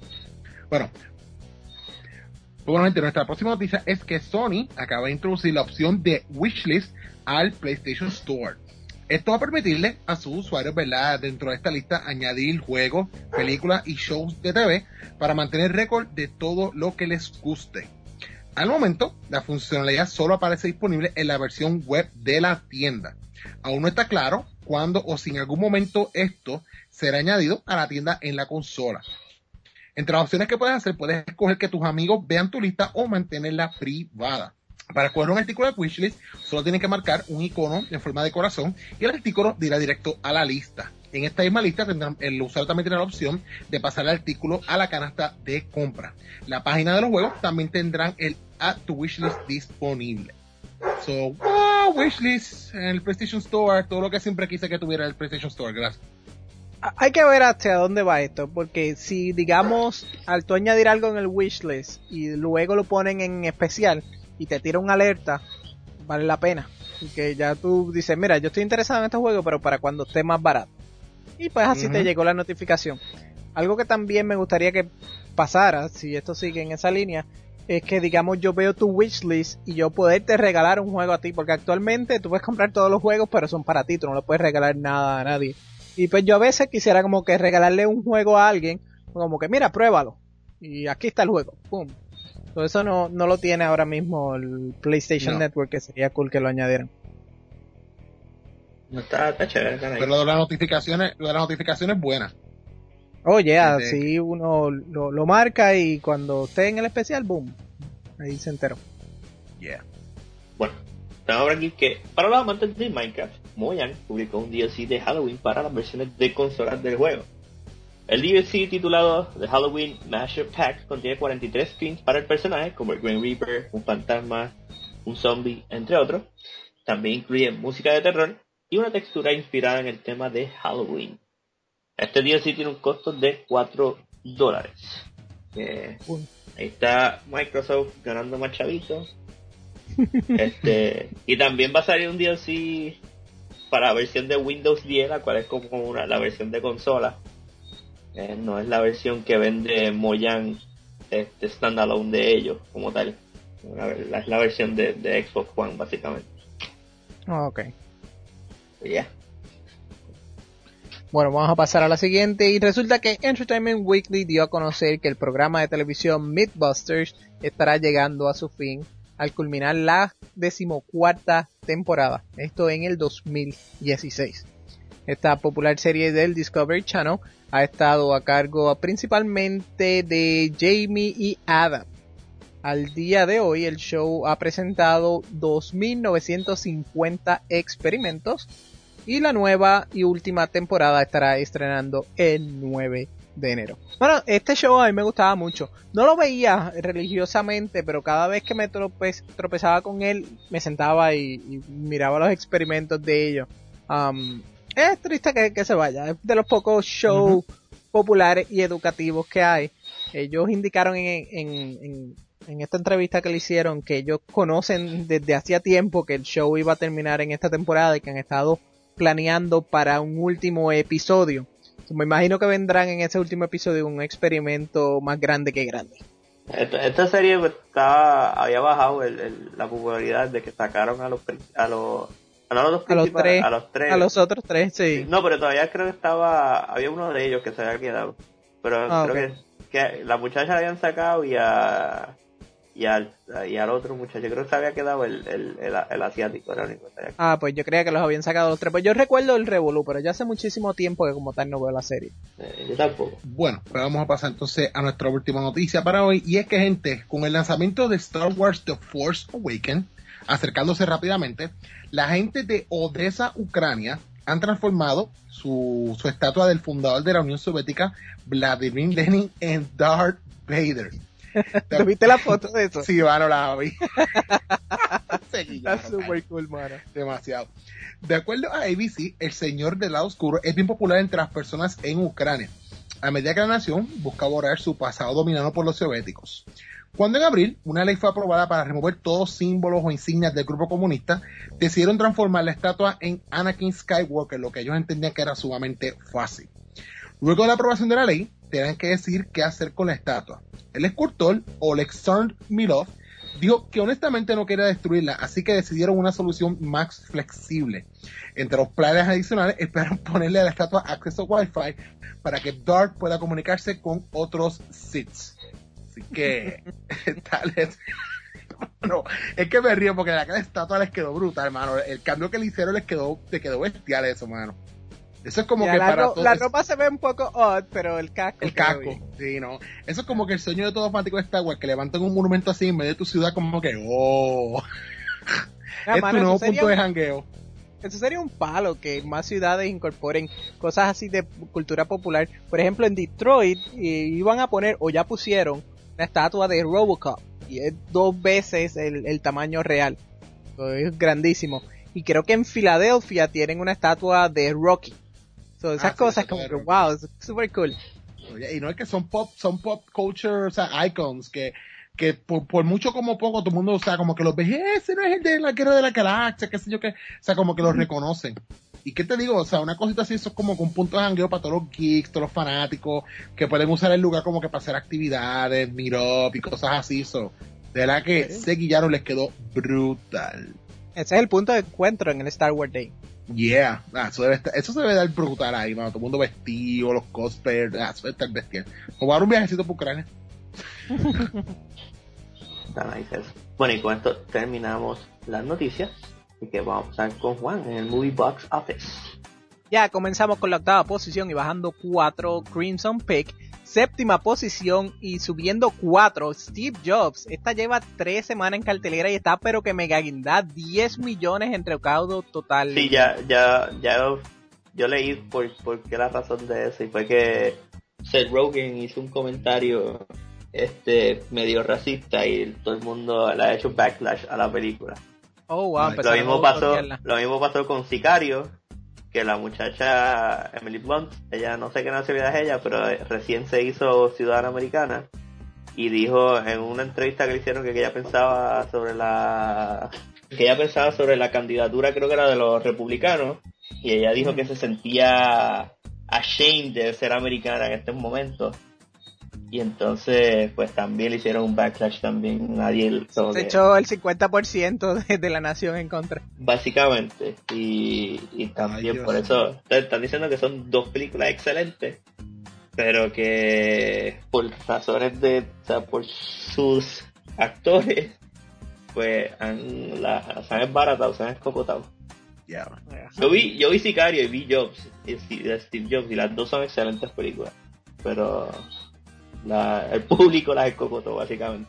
Bueno, gente, nuestra próxima noticia es que Sony acaba de introducir la opción de wishlist al PlayStation Store. Esto va a permitirle a sus usuarios, ¿verdad?, dentro de esta lista, añadir juegos, películas y shows de TV para mantener récord de todo lo que les guste. Al momento, la funcionalidad solo aparece disponible en la versión web de la tienda. Aún no está claro cuándo o si en algún momento esto será añadido a la tienda en la consola. Entre las opciones que puedes hacer, puedes escoger que tus amigos vean tu lista o mantenerla privada. Para escoger un artículo de wishlist, solo tienes que marcar un icono en forma de corazón y el artículo dirá directo a la lista. En esta misma lista el usuario también tendrá la opción de pasar el artículo a la canasta de compra. La página de los juegos también tendrán el Add to Wishlist disponible. So, wishlist en el PlayStation Store, todo lo que siempre quise que tuviera el PlayStation Store. Gracias. Hay que ver hacia dónde va esto, porque si, digamos, al tú añadir algo en el wishlist y luego lo ponen en especial y te tira una alerta, vale la pena. Porque ya tú dices, mira, yo estoy interesado en este juego, pero para cuando esté más barato. Y pues así te llegó la notificación. Algo que también me gustaría que pasara, si esto sigue en esa línea, es que, digamos, yo veo tu wishlist y yo poderte regalar un juego a ti, porque actualmente tú puedes comprar todos los juegos, pero son para ti, tú no le puedes regalar nada a nadie. Y pues yo a veces quisiera como que regalarle un juego a alguien, como que mira, pruébalo. Y aquí está el juego, pum. Todo eso no lo tiene ahora mismo el PlayStation Network, que sería cool que lo añadieran. No está chévere, caray. Pero lo de las notificaciones buenas. Oye, así uno lo marca y cuando esté en el especial, boom, ahí se enteró. Yeah. Bueno, tengo por aquí que para los amantes de Minecraft, Mojang publicó un DLC de Halloween para las versiones de consolas del juego. El DLC titulado The Halloween Mashup Pack contiene 43 skins para el personaje, como el Grim Reaper, un fantasma, un zombie, entre otros. También incluye música de terror y una textura inspirada en el tema de Halloween. Este DLC tiene un costo de $4. Ahí está Microsoft ganando más chavitos. Y también va a salir un DLC para la versión de Windows 10, la cual es como la versión de consola. No es la versión que vende Mojang standalone de ellos como tal. Es la versión de Xbox One básicamente. Ok. Yeah. Bueno, vamos a pasar a la siguiente y resulta que Entertainment Weekly dio a conocer que el programa de televisión Mythbusters estará llegando a su fin al culminar la 14ª temporada, esto en el 2016. Esta popular serie del Discovery Channel ha estado a cargo principalmente de Jamie y Adam. Al día de hoy el show ha presentado 2.950 experimentos y la nueva y última temporada estará estrenando el 9 de enero. Bueno, este show a mí me gustaba mucho. No lo veía religiosamente, pero cada vez que me tropezaba con él, me sentaba y miraba los experimentos de ellos. Es triste que se vaya. Es de los pocos shows populares y educativos que hay. Ellos indicaron en en esta entrevista que le hicieron, que ellos conocen desde hacía tiempo que el show iba a terminar en esta temporada y que han estado planeando para un último episodio. Me imagino que vendrán en ese último episodio un experimento más grande que grande. Esta serie había bajado la popularidad de que sacaron a los tres. A los otros tres, sí. No, pero todavía creo que había uno de ellos que se había quedado. Pero creo que la muchacha la habían sacado y al otro muchacho, creo que se había quedado el asiático, era el único que se había quedado. Pues yo creía que los habían sacado los tres. Pues yo recuerdo el revolú, pero ya hace muchísimo tiempo que como tal no veo la serie. Yo tampoco. Bueno, pues vamos a pasar entonces a nuestra última noticia para hoy, y es que, gente, con el lanzamiento de Star Wars The Force Awakens, acercándose rápidamente, la gente de Odessa, Ucrania, han transformado su estatua del fundador de la Unión Soviética, Vladimir Lenin, en Darth Vader. ¿Te viste la foto de eso? Sí, mano, la vi. Está super cool, mano. Demasiado. De acuerdo a ABC, el señor del lado oscuro es bien popular entre las personas en Ucrania, a medida que la nación busca borrar su pasado dominado por los soviéticos. Cuando en abril una ley fue aprobada para remover todos símbolos o insignias del grupo comunista, decidieron transformar la estatua en Anakin Skywalker, lo que ellos entendían que era sumamente fácil. Luego de la aprobación de la ley, tenían que decidir qué hacer con la estatua. El escultor, Oleksandr Milov, dijo que honestamente no quería destruirla, así que decidieron una solución más flexible. Entre los planes adicionales, esperan ponerle a la estatua acceso Wi-Fi para que Darth pueda comunicarse con otros Siths. Así que, no, es que me río porque la estatua les quedó brutal, hermano. El cambio que le hicieron le quedó bestial eso, mano. Eso es como ya, que para todos. La ropa se ve un poco odd, pero el casco. Sí, no. Eso es como que el sueño de todo fanático de Star Wars, que levanten un monumento así en medio de tu ciudad, como que, es tu nuevo punto de jangueo. Eso sería un palo, que más ciudades incorporen cosas así de cultura popular. Por ejemplo, en Detroit iban a poner, o ya pusieron, una estatua de Robocop, y es 2 veces el tamaño real. Es grandísimo. Y creo que en Filadelfia tienen una estatua de Rocky. Esas cosas como que wow, es super cool. Y no es que son pop culture, o sea, icons que por mucho como poco todo el mundo, o sea, como que los ve, ese no es el de la guerra de la galaxia, qué sé yo qué, o sea, como que los reconocen. Y qué te digo, o sea, una cosita así, eso es como un punto de jangueo para todos los geeks, todos los fanáticos, que pueden usar el lugar como que para hacer actividades, meet up y cosas así, de verdad que se guillaron, les quedó brutal. Ese es el punto de encuentro en el Star Wars Day. Yeah, eso se debe dar brutal ahí, mano. Todo el mundo vestido, los cosplayers, eso debe estar bestial. Como dar un viajecito por Ucrania. Está nice eso. Bueno, y con esto terminamos las noticias. Así que vamos a pasar con Juan en el Movie Box Office. Ya comenzamos con la 8ª posición y bajando 4, Crimson Peak. 7ª posición y subiendo 4, Steve Jobs. Esta lleva 3 semanas en cartelera y está pero que mega guinda, 10 millones entre recaudo total. Sí, yo leí por qué la razón de eso, y fue que Seth Rogen hizo un comentario medio racista y todo el mundo le ha hecho backlash a la película. Oh, wow, lo mismo pasó con Sicario, que la muchacha Emily Blunt, ella no sé qué nacionalidad es ella, pero recién se hizo ciudadana americana, y dijo en una entrevista que le hicieron que ella pensaba sobre la candidatura, creo que era de los republicanos, y ella dijo que se sentía ashamed de ser americana en estos momentos. Y entonces, pues también le hicieron un backlash también. Nadie se echó el 50% de la nación en contra. Básicamente. Y también por eso están diciendo que son 2 películas excelentes, pero que por razones por sus actores, pues se han embaratado, se han escopotado. Yeah. Yo vi Sicario y vi Jobs, y Steve Jobs, y las 2 son excelentes películas, pero el público las escopotó básicamente.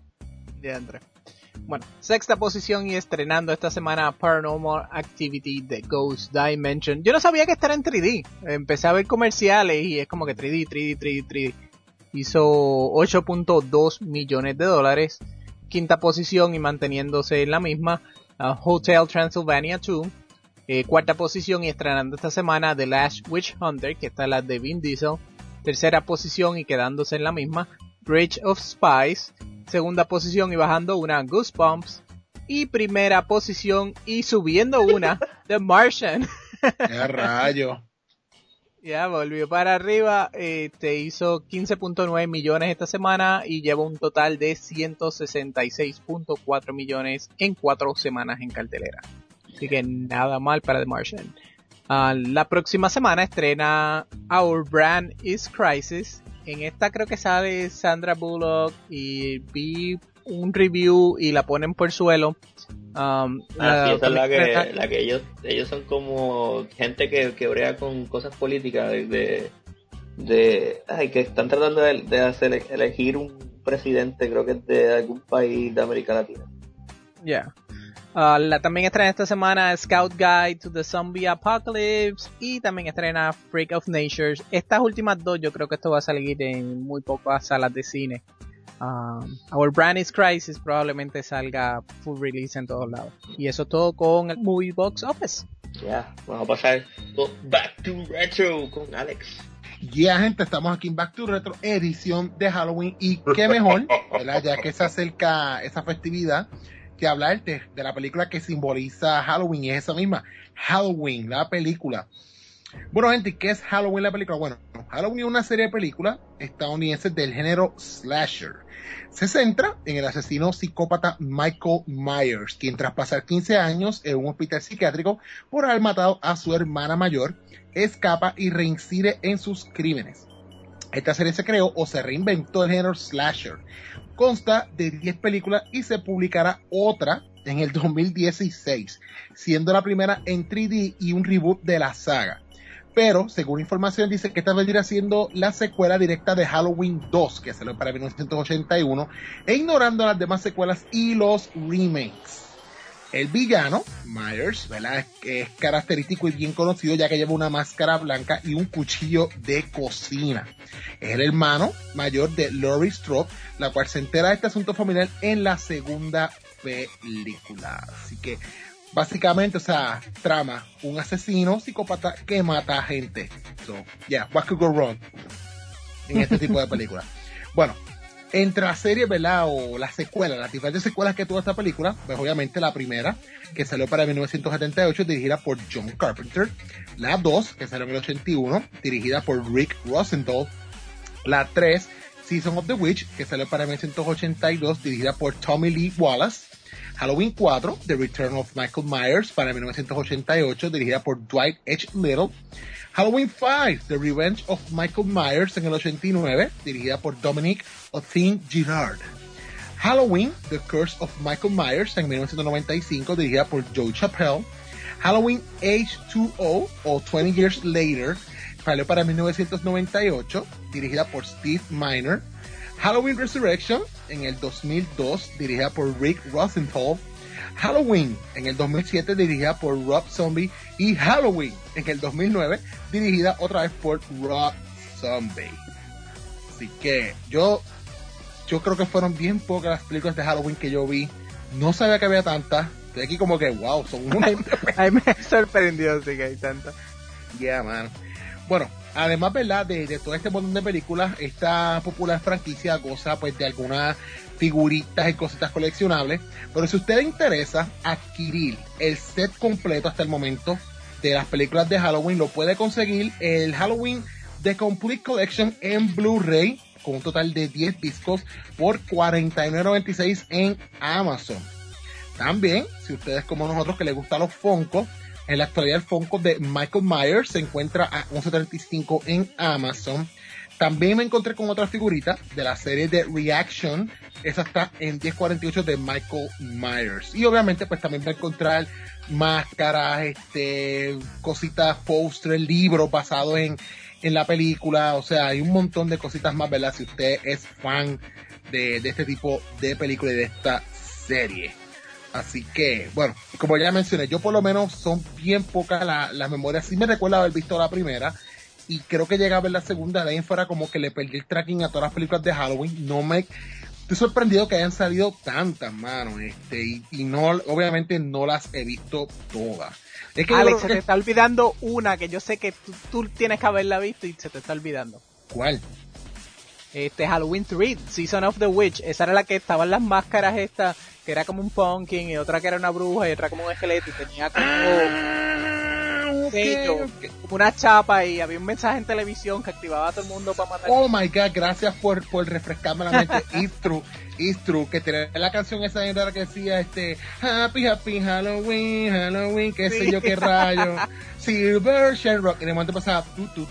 Bueno, 6ª posición y estrenando esta semana Paranormal Activity The Ghost Dimension. Yo no sabía que esta era en 3D. Empecé a ver comerciales y es como que 3D. Hizo $8.2 millones. 5ª posición y manteniéndose en la misma, Hotel Transylvania 2. 4ª posición y estrenando esta semana The Last Witch Hunter, que está la de Vin Diesel. 3ª posición y quedándose en la misma, Bridge of Spies. Segunda posición y bajando una, Goosebumps. Y primera posición y subiendo una, The Martian. ¡Qué rayo! Ya, volvió para arriba, hizo 15.9 millones esta semana y lleva un total de 166.4 millones en 4 semanas en cartelera. Así que nada mal para The Martian. La próxima semana estrena Our Brand is Crisis. En esta creo que sale Sandra Bullock y vi un review y la ponen por suelo. Esa es la que ellos son como gente que brega con cosas políticas que están tratando de hacer elegir un presidente, creo que es de algún país de América Latina. Ya. También estrena esta semana Scout Guide to the Zombie Apocalypse y también estrena Freak of Nature. Estas últimas dos yo creo que esto va a salir en muy pocas salas de cine. Our Brand is Crisis probablemente salga full release en todos lados. Y eso todo con el Movie Box Office. Ya, vamos a pasar Back to Retro con Alex. Ya, gente, estamos aquí en Back to Retro, edición de Halloween. Y qué mejor, ¿verdad? Ya que se acerca esa festividad, que hablarte de la película que simboliza Halloween, y es esa misma, Halloween, la película. Bueno, gente, ¿qué es Halloween, la película? Bueno, Halloween es una serie de películas estadounidenses del género slasher. Se centra en el asesino psicópata Michael Myers, quien tras pasar 15 años en un hospital psiquiátrico por haber matado a su hermana mayor, escapa y reincide en sus crímenes. Esta serie se creó o se reinventó el género slasher. Consta de 10 películas y se publicará otra en el 2016, siendo la primera en 3D y un reboot de la saga. Pero, según información, dice que esta vendría siendo la secuela directa de Halloween 2, que salió para 1981, e ignorando las demás secuelas y los remakes. El villano, Myers, ¿verdad? Es característico y bien conocido, ya que lleva una máscara blanca y un cuchillo de cocina. Es el hermano mayor de Laurie Strode, la cual se entera de este asunto familiar en la segunda película. Así que, básicamente, o sea, trama un asesino psicópata que mata a gente. So, yeah, what could go wrong en este tipo de películas? Bueno, entre las series, ¿verdad? O las secuelas, las diferentes secuelas que tuvo esta película, pues obviamente la primera, que salió para 1978, dirigida por John Carpenter. La 2, que salió en el 81, dirigida por Rick Rosenthal. La 3, Season of the Witch, que salió para 1982, dirigida por Tommy Lee Wallace. Halloween 4, The Return of Michael Myers, para 1988, dirigida por Dwight H. Little. Halloween 5, The Revenge of Michael Myers, en el 89, dirigida por Dominic Otheen Girard. Halloween, The Curse of Michael Myers, en 1995, dirigida por Joe Chappelle. Halloween H2O, o 20 Years Later, salió para 1998, dirigida por Steve Miner. Halloween Resurrection, en el 2002, dirigida por Rick Rosenthal. Halloween, en el 2007, dirigida por Rob Zombie. Y Halloween, en el 2009, dirigida otra vez por Rob Zombie. Así que yo creo que fueron bien pocas las películas de Halloween que yo vi. No sabía que había tantas. Estoy aquí como que, wow, son unas. Ay, me sorprendió, sí que hay tantas. Yeah, man. Bueno, además, ¿verdad? De todo este montón de películas, esta popular franquicia goza pues de algunas figuritas y cositas coleccionables. Pero si a usted le interesa adquirir el set completo hasta el momento de las películas de Halloween, lo puede conseguir el Halloween The Complete Collection en Blu-ray, con un total de 10 discos, por $49.96 en Amazon. También, si ustedes como nosotros que les gustan los Funko, en la actualidad el Funko de Michael Myers se encuentra a $11.35 en Amazon. También me encontré con otra figurita de la serie de Reaction. Esa está en $10.48 de Michael Myers. Y obviamente pues también va a encontrar máscaras, cositas, pósteres, libros basados en la película. O sea, hay un montón de cositas más, ¿verdad? Si usted es fan de este tipo de película y de esta serie. Así que, bueno, como ya mencioné, yo por lo menos son bien pocas las memorias. Sí me recuerdo haber visto la primera y creo que llegué a ver la segunda. De ahí en fuera como que le perdí el tracking a todas las películas de Halloween. Estoy sorprendido que hayan salido tantas, mano. Y no, obviamente no las he visto todas. Es que Alex, se te está olvidando una que yo sé que tú tienes que haberla visto y se te está olvidando. ¿Cuál? Halloween 3, Season of the Witch, esa era la que estaban las máscaras estas, que era como un pumpkin, y otra que era una bruja, y otra como un esqueleto, y tenía como como una chapa, y había un mensaje en televisión que activaba a todo el mundo para matar. Oh my god, gracias por refrescarme la mente. It's true, que tenía la canción esa de que decía Happy Halloween, qué sé yo qué rayo, Silver Shamrock, y de momento pasaba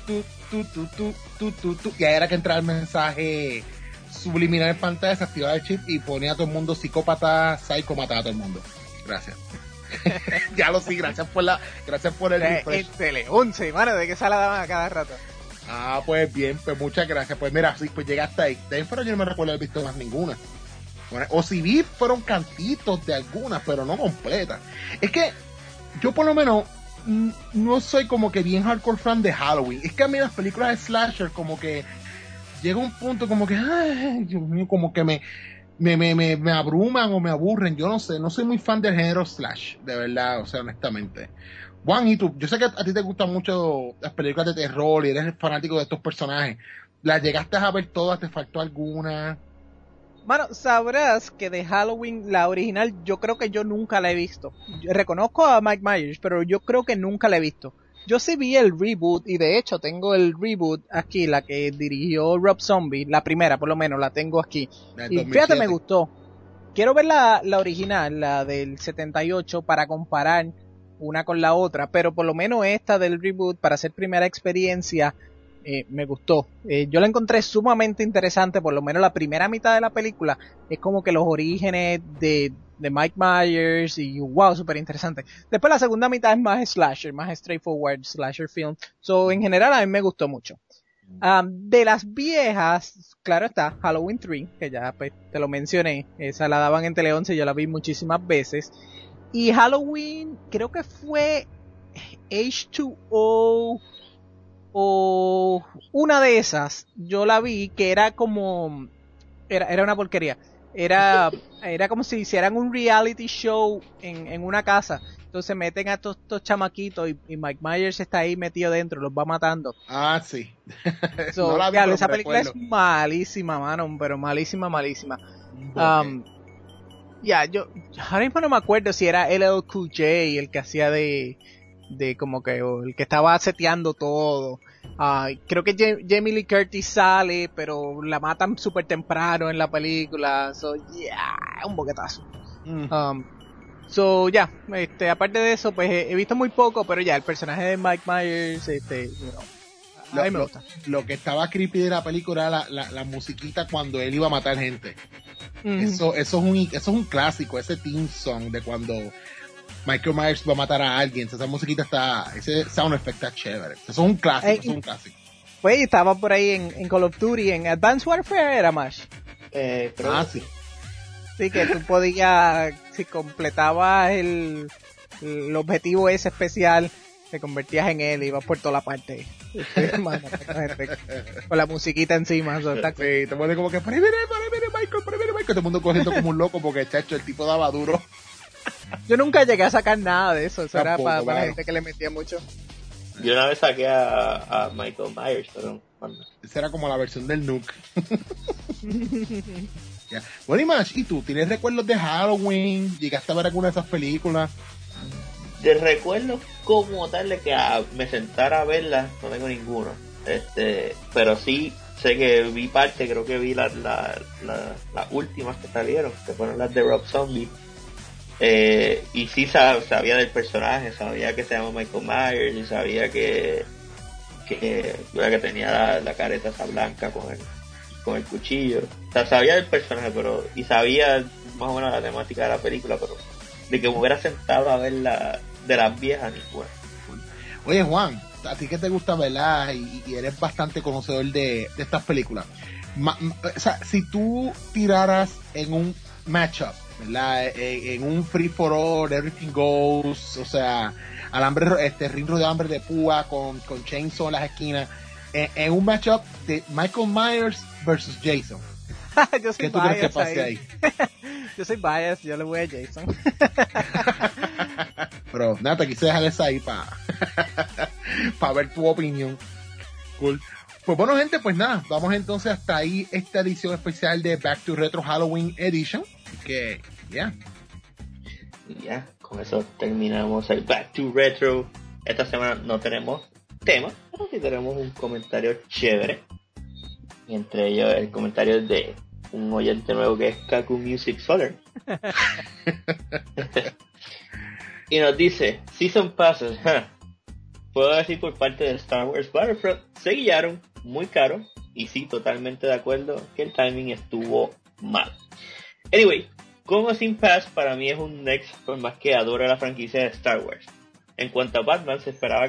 y ahí era que entraba el mensaje subliminal en pantalla, se activaba el chip y ponía a todo el mundo psicópata, psycho, mataba a todo el mundo. Gracias. Ya lo sí, gracias por el refresh. Tele 11, mano, de que se la daban a cada rato. Ah, pues bien, pues muchas gracias. Pues mira, sí, pues llegaste ahí. De ahí fuera yo no me recuerdo haber visto más ninguna. Bueno, o si vi, fueron cantitos de algunas, pero no completas. Es que yo por lo menos no soy como que bien hardcore fan de Halloween. Es que a mí las películas de slasher como que llega un punto como que, ay, Dios mío, como que me abruman o me aburren. Yo no sé, no soy muy fan del género slash, de verdad, o sea, honestamente. Juan, y tú, yo sé que a ti te gustan mucho las películas de terror y eres fanático de estos personajes. ¿Las llegaste a ver todas? ¿Te faltó alguna? Bueno, sabrás que de Halloween, la original, yo creo que yo nunca la he visto. Yo reconozco a Mike Myers, pero yo creo que nunca la he visto. Yo sí vi el reboot, y de hecho tengo el reboot aquí, la que dirigió Rob Zombie, la primera por lo menos, la tengo aquí. Y fíjate, me gustó. Quiero ver la original, la del 78, para comparar una con la otra, pero por lo menos esta del reboot, para hacer primera experiencia, me gustó. Yo la encontré sumamente interesante, por lo menos la primera mitad de la película es como que los orígenes de Mike Myers y wow, súper interesante. Después la segunda mitad es más slasher, más straightforward slasher film. So, en general a mí me gustó mucho. De las viejas, claro está, Halloween 3, que ya pues, te lo mencioné, esa la daban en Tele 11, yo la vi muchísimas veces. Y Halloween, creo que fue H2O o una de esas, yo la vi que era como, era una porquería. Era como si hicieran un reality show en una casa. Entonces meten a estos chamaquitos y Mike Myers está ahí metido dentro, los va matando. Ah, sí. So, no la vi, esa película es malísima, mano, pero malísima. Yo ahora mismo no me acuerdo si era LL Cool J el que hacía de como que el que estaba seteando todo. Creo que Jamie Lee Curtis sale, pero la matan súper temprano en la película. So, un boquetazo. Aparte de eso, pues he visto muy poco, pero ya, el personaje de Mike Myers, a mí me gusta. Lo que estaba creepy de la película era la musiquita cuando él iba a matar gente. Eso es un clásico, ese theme song de cuando Michael Myers va a matar a alguien. Esa musiquita ese sound effect está chévere. Eso es un clásico, Pues estaba por ahí en Call of Duty, en Advanced Warfare era más. Sí. Sí, que tú podías, si completabas el objetivo ese especial, te convertías en él y ibas por toda la parte. Con la musiquita encima. Sí, te pones como que, por ahí viene Michael. Todo el mundo corriendo como un loco porque, chacho, el tipo daba duro. Yo nunca llegué a sacar nada de eso. Eso tampoco, era para la gente que le metía mucho. Yo una vez saqué a Michael Myers, pero esa era como la versión del Nuke. Yeah. Bueno, Image, ¿y tú? ¿Tienes recuerdos de Halloween? ¿Llegaste a ver alguna de esas películas? De recuerdos como tal de que me sentara a verlas, no tengo ninguno. Pero sí sé que vi parte, creo que vi las últimas que salieron, que fueron las de Rob Zombie. Y sí sabía del personaje, sabía que se llama Michael Myers y sabía que tenía la careta esa blanca con el cuchillo. O sea, sabía del personaje, pero y sabía más o menos la temática de la película, pero de que me hubiera sentado a ver de las viejas ninguna. Oye, Juan, a ti que te gusta, ¿verdad? Y eres bastante conocedor de estas películas. O sea, si tú tiraras en un matchup, ¿verdad? En un free for all, everything goes, o sea, alambre, ring de alambre de púa con chainsaw en las esquinas, en un matchup de Michael Myers versus Jason. Yo soy ¿Qué tú crees que pase ahí? Yo soy bias, yo le voy a Jason. Pero nada, te quise dejar esa ahí para ver tu opinión. Cool. Pues bueno, gente, pues nada, vamos entonces hasta ahí esta edición especial de Back to Retro Halloween Edition. Así que, ya. Y ya, con eso terminamos el Back to Retro. Esta semana no tenemos tema, pero sí tenemos un comentario chévere. Y entre ellos el comentario de un oyente nuevo que es Kaku Music Solar. Y nos dice, Season Passes, puedo decir por parte de Star Wars Battlefront, se guiaron muy caro, y sí, totalmente de acuerdo que el timing estuvo mal. Anyway, como Sin Pass para mí es un next, por más que adoro la franquicia de Star Wars. En cuanto a Batman, se esperaba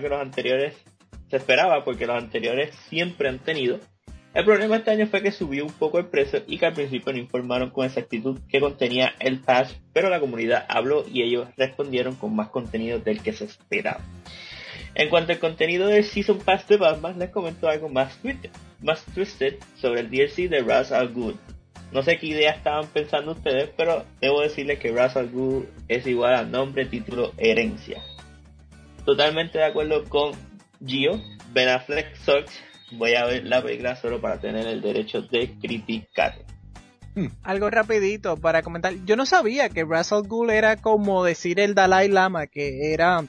porque los anteriores siempre han tenido. El problema este año fue que subió un poco el precio y que al principio no informaron con exactitud que contenía el pass, pero la comunidad habló y ellos respondieron con más contenido del que se esperaba. En cuanto al contenido del Season Pass de Batman, les comento algo más twisted sobre el DLC de Ra's al Ghul. No sé qué idea estaban pensando ustedes, pero debo decirles que Ra's al Ghul es igual a nombre, título, herencia. Totalmente de acuerdo con Gio. Ben Affleck sucks. Voy a ver la película solo para tener el derecho de criticar. Algo rapidito para comentar. Yo no sabía que Ra's al Ghul era como decir el Dalai Lama, que era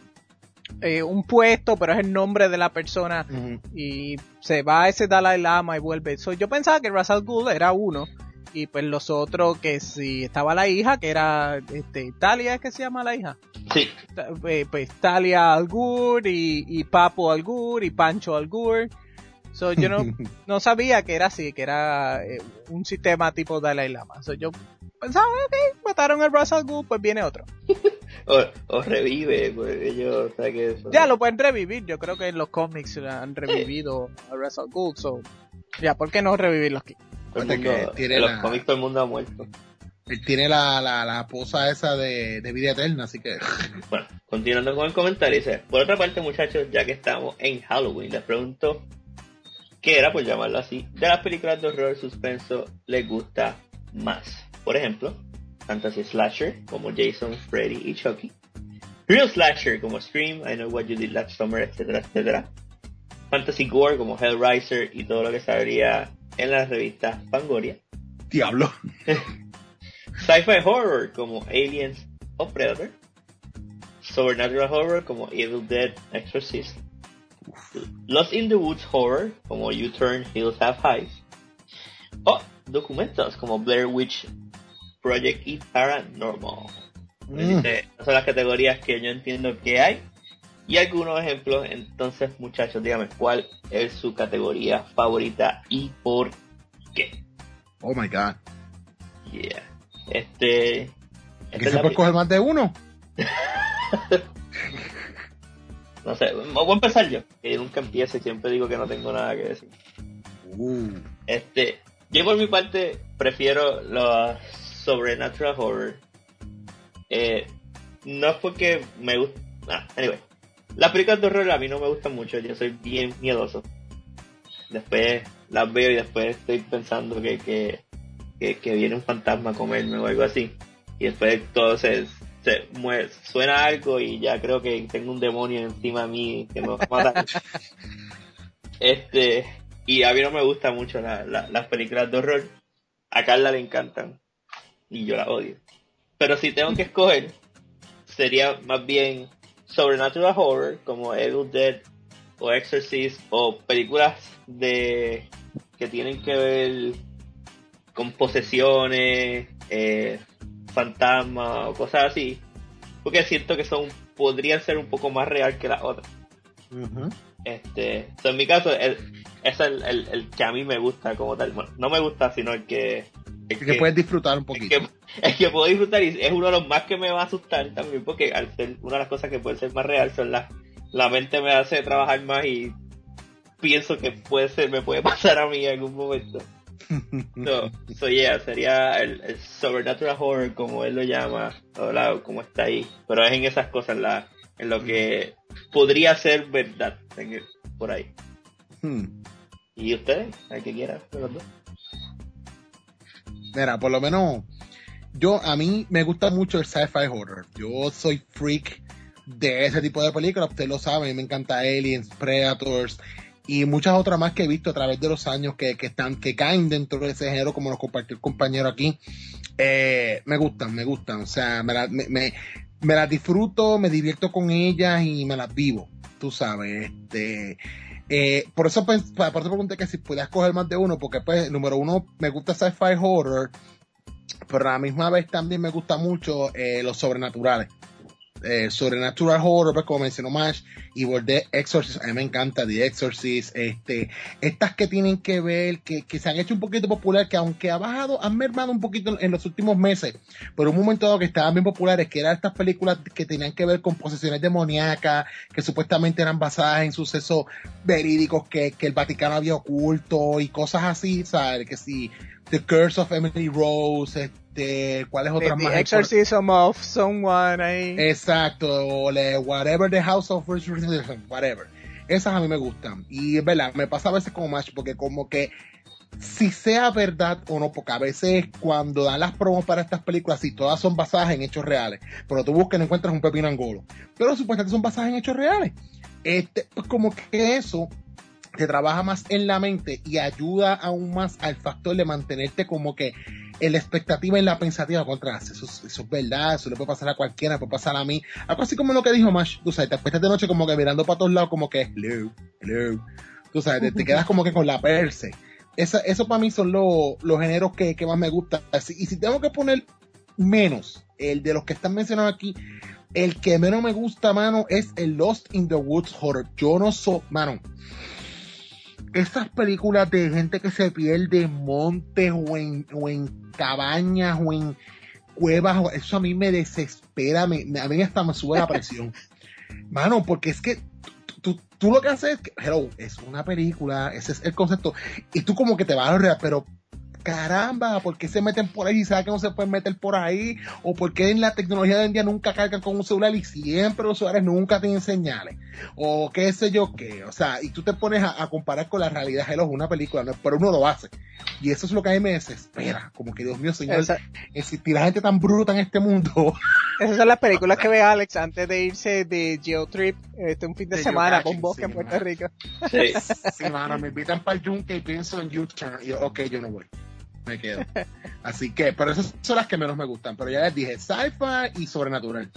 un puesto, pero es el nombre de la persona. Y se va a ese Dalai Lama y vuelve. Yo pensaba que Ra's al Ghul era uno. Y pues los otros, que si estaba la hija, que era Talia, ¿es que se llama la hija? Sí. Pues Talia al Ghul y Papo al Ghul y Pancho al Ghul. Yo no sabía que era así, que era un sistema tipo Dalai Lama. Yo pensaba, ok, mataron el Ra's al Ghul, pues viene otro. o revive, pues ellos, o sea que eso... Ya lo pueden revivir, yo creo que en los cómics han revivido a Ra's al Ghul, ya, ¿por qué no revivirlo aquí? En los cómics todo el mundo ha muerto. Él tiene la posa esa de vida eterna, así que... Bueno, continuando con el comentario, dice, por otra parte, muchachos, ya que estamos en Halloween, les pregunto qué era, por llamarlo así, de las películas de horror suspenso les gusta más. Por ejemplo, Fantasy Slasher, como Jason, Freddy y Chucky. Real Slasher, como Scream, I Know What You Did Last Summer, etcétera, etcétera. Fantasy Gore, como Hellraiser y todo lo que sabría en la revista Fangoria. Diablo. Sci-Fi Horror, como Aliens o Predator. Supernatural Horror, como Evil Dead, Exorcist. Lost in the Woods Horror, como U-Turn, Hills Have Eyes. O documentos, como Blair Witch Project y Paranormal. Esas son las categorías que yo entiendo que hay. Y algunos ejemplos. Entonces, muchachos, díganme cuál es su categoría favorita y por qué. Oh my god. Yeah. ¿Que se puede coger más de uno? No sé, voy a empezar yo, que yo nunca empiezo y siempre digo que no tengo nada que decir. Yo por mi parte prefiero los Supernatural Horror. No es porque me gusta... anyway. Las películas de horror a mí no me gustan mucho, yo soy bien miedoso. Después las veo y después estoy pensando que viene un fantasma a comerme o algo así. Y después todo se muere, suena algo y ya creo que tengo un demonio encima de mí que me va a matar. Y a mí no me gustan mucho las películas de horror. A Carla le encantan y yo las odio. Pero si tengo que escoger, sería más bien Supernatural Horror, como Evil Dead o Exorcist, o películas que tienen que ver con posesiones, fantasmas o cosas así, porque siento que podrían ser un poco más real que las otras. En mi caso es el que a mí me gusta como tal. Bueno, no me gusta, sino el que puedes disfrutar un poquito. El que puedo disfrutar, y es uno de los más que me va a asustar también, porque al ser una de las cosas que puede ser más real son la mente me hace trabajar más y pienso que me puede pasar a mí en algún momento. Sería el Supernatural Horror, como él lo llama, o como está ahí, pero es en esas cosas en lo que podría ser verdad por ahí. ¿Y ustedes? ¿Al que quieran? Los dos. Mira, por lo menos a mí me gusta mucho el sci-fi horror. Yo soy freak de ese tipo de películas, ustedes lo saben, me encanta Aliens, Predators, y muchas otras más que he visto a través de los años que caen dentro de ese género, como nos compartió el compañero aquí. Me gustan, o sea, me las disfruto, me divierto con ellas y me las vivo, tú sabes. Por eso pregunté que si podías coger más de uno, porque pues, número uno, me gusta sci-fi horror, pero a la misma vez también me gusta mucho los sobrenaturales. Sobrenatural horror, pues, como mencionó Mash, y The Exorcist, a mí me encanta The Exorcist, estas que tienen que ver, que se han hecho un poquito popular, que aunque han mermado un poquito en los últimos meses, pero un momento dado que estaban bien populares, que eran estas películas que tenían que ver con posesiones demoníacas, que supuestamente eran basadas en sucesos verídicos que el Vaticano había oculto, y cosas así, ¿sabes? Que si The Curse of Emily Rose, ¿cuáles otras más? The Exorcism of Someone ahí. Exacto, o whatever, The House of whatever. Esas a mí me gustan. Y es verdad, me pasa a veces como Match, porque como que si sea verdad o no, porque a veces cuando dan las promos para estas películas, sí, todas son basadas en hechos reales, pero tú buscas y no encuentras un pepino angolo. Pero supuestamente son basadas en hechos reales. Pues como que eso te trabaja más en la mente y ayuda aún más al factor de mantenerte como que en la expectativa y en la pensativa contra eso es verdad, eso le puede pasar a cualquiera, puede pasar a mí, algo así como lo que dijo Mash, tú sabes, te acuestas de noche como que mirando para todos lados como que hello, tú sabes, te quedas como que con la perse. Eso para mí son los géneros que más me gustan. Y si tengo que poner menos, el de los que están mencionados aquí, el que menos me gusta, mano, es el Lost in the Woods horror. Yo no soy, mano, esas películas de gente que se pierde en montes o en cabañas o en cuevas, eso a mí me desespera, a mí hasta me sube la presión. Mano, porque es que tú lo que haces es que, hello, es una película, ese es el concepto, y tú como que te vas a reír, pero caramba, ¿por qué se meten por ahí y saben que no se pueden meter por ahí? ¿O por qué en la tecnología de hoy en día nunca cargan con un celular y siempre los celulares nunca tienen señales? O qué sé yo qué, o sea, y tú te pones a comparar con la realidad, hello, es una película, ¿no? Pero uno lo hace. Y eso es lo que a mí me desespera, como que Dios mío, señor, existirá gente tan bruta en este mundo. Esas son las películas que ve Alex antes de irse de Geotrip un fin de semana con bosque en Puerto Rico. Sí. Sí, mano, me invitan para el yunque y pienso en U-Turn y yo, ok, yo no voy. Me quedo. Así que, pero esas son las que menos me gustan. Pero ya les dije, sci-fi y sobrenatural.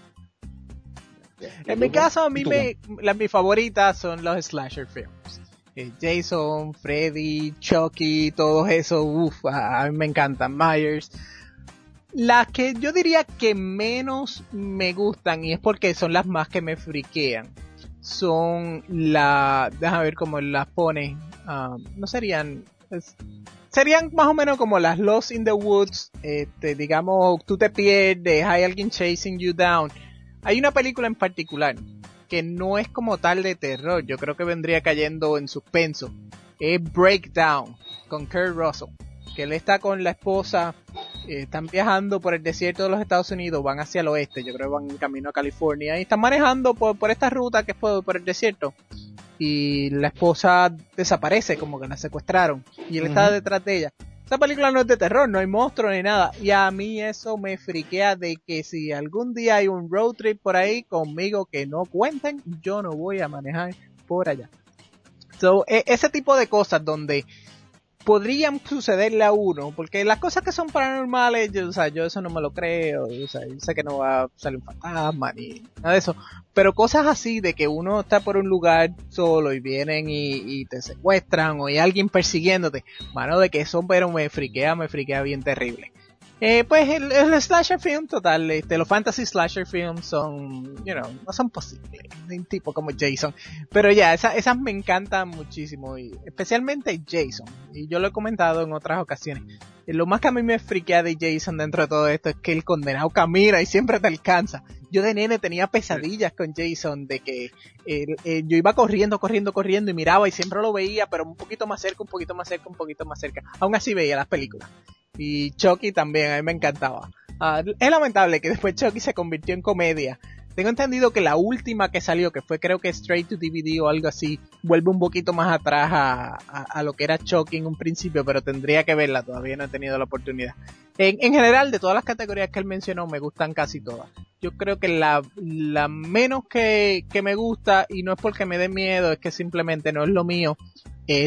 En mi caso, a mí mis favoritas son los slasher films. Jason, Freddy, Chucky, todos esos, a mí me encantan. Myers. Las que yo diría que menos me gustan, y es porque son las más que me friquean, son déjame ver cómo las pone, no serían... Serían más o menos como las Lost in the Woods, digamos, tú te pierdes, hay alguien chasing you down. Hay una película en particular que no es como tal de terror, yo creo que vendría cayendo en suspenso. Es Breakdown, con Kurt Russell, que él está con la esposa, están viajando por el desierto de los Estados Unidos, van hacia el oeste, yo creo que van en camino a California, y están manejando por esta ruta que es por el desierto. Y la esposa desaparece, como que la secuestraron, y él está detrás de ella. Esa película no es de terror, no hay monstruos ni nada, y a mí eso me friquea de que si algún día hay un road trip por ahí conmigo que no cuenten, yo no voy a manejar por allá. So, ese tipo de cosas donde podrían sucederle a uno, porque las cosas que son paranormales, yo eso no me lo creo, yo sé que no va a salir un fantasma ni nada de eso, pero cosas así de que uno está por un lugar solo y vienen y te secuestran o hay alguien persiguiéndote, mano, de que eso pero me friquea bien terrible. Pues el slasher film total, los fantasy slasher films son, no son posibles, de un tipo como Jason, pero ya, esas me encantan muchísimo, y especialmente Jason, y yo lo he comentado en otras ocasiones. Lo más que a mí me friquea de Jason dentro de todo esto es que el condenado camina y siempre te alcanza. Yo de nene tenía pesadillas con Jason de que yo iba corriendo y miraba y siempre lo veía, pero un poquito más cerca. Aún así veía las películas. Y Chucky también, a mí me encantaba. Es lamentable que después Chucky se convirtió en comedia. Tengo entendido que la última que salió, que fue creo que Straight to DVD o algo así, vuelve un poquito más atrás a lo que era Chucky en un principio, pero tendría que verla, todavía no he tenido la oportunidad. En general, de todas las categorías que él mencionó, me gustan casi todas. Yo creo que la menos que me gusta, y no es porque me dé miedo, es que simplemente no es lo mío, es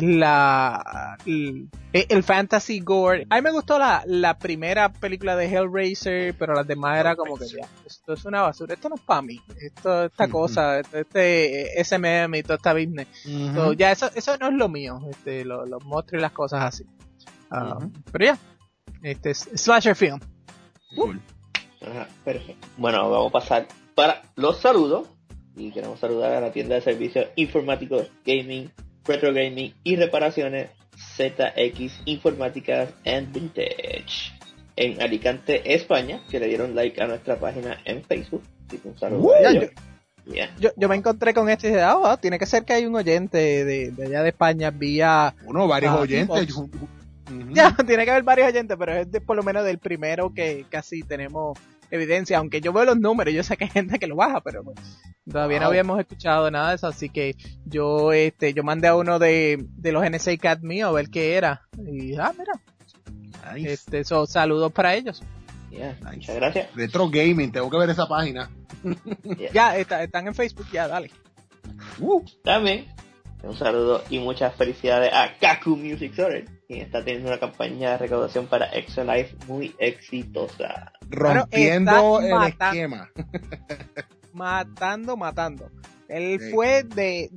el fantasy gore. A mí me gustó la primera película de Hellraiser, pero las demás era como que ya, esto es una basura, esto no es para mí, esta cosa, este SMM y toda esta business. So, ya eso no es lo mío, los monstruos y las cosas así. Pero ya, es slasher film. Cool. Ajá, perfecto. Bueno, vamos a pasar para los saludos. Y queremos saludar a la tienda de servicios informáticos, gaming, retro gaming y reparaciones ZX Informáticas and Vintage en Alicante, España, que le dieron like a nuestra página en Facebook. Así que un saludo a ellos. Yo me encontré con esto y dije, tiene que ser que hay un oyente de allá de España vía... Varios oyentes. Ya, tiene que haber varios oyentes, pero es por lo menos del primero que casi tenemos evidencia, aunque yo veo los números, yo sé que hay gente que lo baja, pero pues, todavía no habíamos escuchado nada de eso, así que yo mandé a uno de los NSA Cat mío a ver qué era, y mira, Nice. Saludos para ellos. Nice. Muchas gracias. Retro Gaming, tengo que ver esa página. Ya, están en Facebook, ya, dale. También un saludo y muchas felicidades a Kaku Music Store, quien está teniendo una campaña de recaudación para Extra Life muy exitosa. Rompiendo el esquema. Matando. Él fue de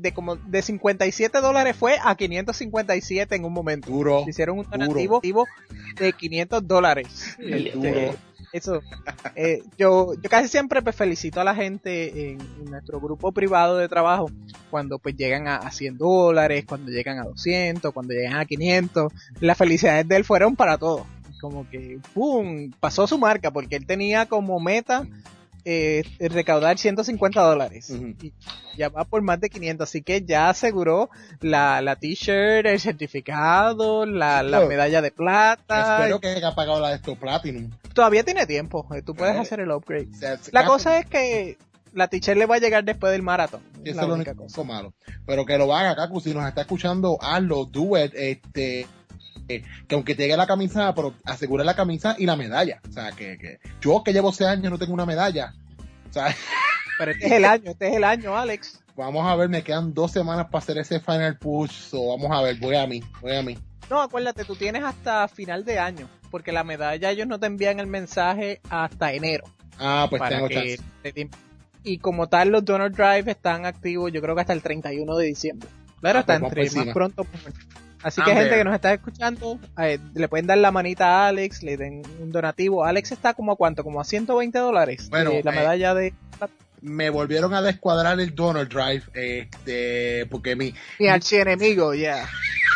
$57 fue a $557 en un momento. Duro. Hicieron un donativo de $500. Eso, yo casi siempre pues felicito a la gente en nuestro grupo privado de trabajo cuando pues llegan a $100, cuando llegan a 200, cuando llegan a 500. Las felicidades de él fueron para todos. Como que, ¡pum!, pasó su marca porque él tenía como meta recaudar $150 y ya va por más de 500, así que ya aseguró la t-shirt, el certificado, la medalla de plata. Espero que haya pagado la de esto Platinum. Todavía tiene tiempo, tú puedes hacer el upgrade. La cosa es que la t-shirt le va a llegar después del maratón. Eso es lo único cosa malo. Pero que lo haga, Kaku, si nos está escuchando, hazlo, do it, que aunque te llegue la camisa, pero asegura la camisa y la medalla. O sea, que yo que llevo 6 años no tengo una medalla. O sea, pero este es el año, Alex. Vamos a ver, me quedan 2 semanas para hacer ese final push. So, vamos a ver, voy a mí. No, acuérdate, tú tienes hasta final de año, porque la medalla ellos no te envían el mensaje hasta enero. Pues tengo chance. Y como tal, los Donor Drive están activos, yo creo que hasta el 31 de diciembre. Claro, está entre más pronto. Así que gente que nos está escuchando, le pueden dar la manita a Alex, le den un donativo. Alex está como a cuánto, como a $120. Bueno, la medalla de... Me volvieron a descuadrar el Donor Drive, porque mi archienemigo, ya.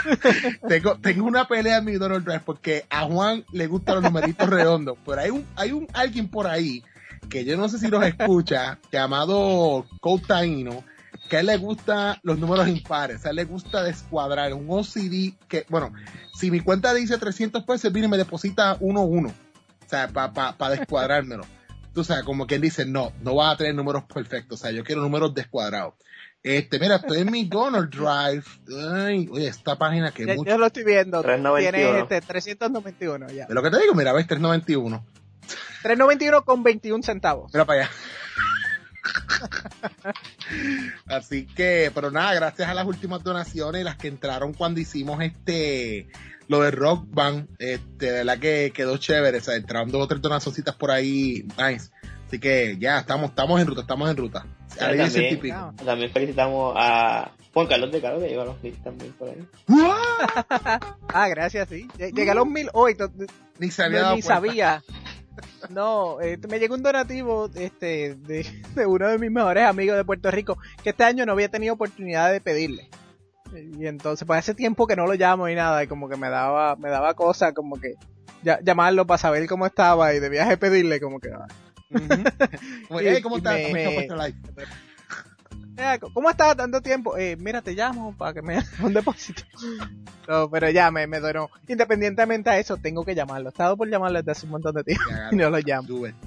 tengo una pelea en mi Donor Drive porque a Juan le gustan los numeritos redondos, pero hay alguien por ahí que yo no sé si los escucha, llamado Code Taino, que a él le gusta los números impares, o sea, a él le gusta descuadrar un OCD que, bueno, si mi cuenta dice $300, viene y me deposita 1-1, o sea, para descuadrármelo. Tú sabes, como quien dice, no vas a tener números perfectos, o sea, yo quiero números descuadrados. Mira, estoy en mi Donor Drive. Ay, oye, esta página que mucho. Yo lo estoy viendo. 391. Tienes 391 ya. De lo que te digo, mira, ves, 391. 391 con 21 centavos. Mira para allá. Así que, pero nada, gracias a las últimas donaciones, las que entraron cuando hicimos lo de Rock Band, de verdad que quedó chévere, o sea, entraron 2 o 3 donacioncitas por ahí, nice. Así que ya, estamos en ruta. También felicitamos a Juan Carlos de Caro, que llegó a los 1000 también por ahí. Gracias, sí. Llegué a los 1000 hoy. Ni sabía. No, me llegó un donativo de uno de mis mejores amigos de Puerto Rico, que este año no había tenido oportunidad de pedirle. Y entonces, pues hace tiempo que no lo llamo y nada, y como que me daba cosa, como que llamarlo para saber cómo estaba y de viaje pedirle, como que... ¿Cómo estás? ¿Cómo estás tanto tiempo? Mira, te llamo para que me hagas un depósito. No, pero ya me donó. Independientemente a eso, tengo que llamarlo. He estado por llamarlo desde hace un montón de tiempo y no lo llamo. Do it.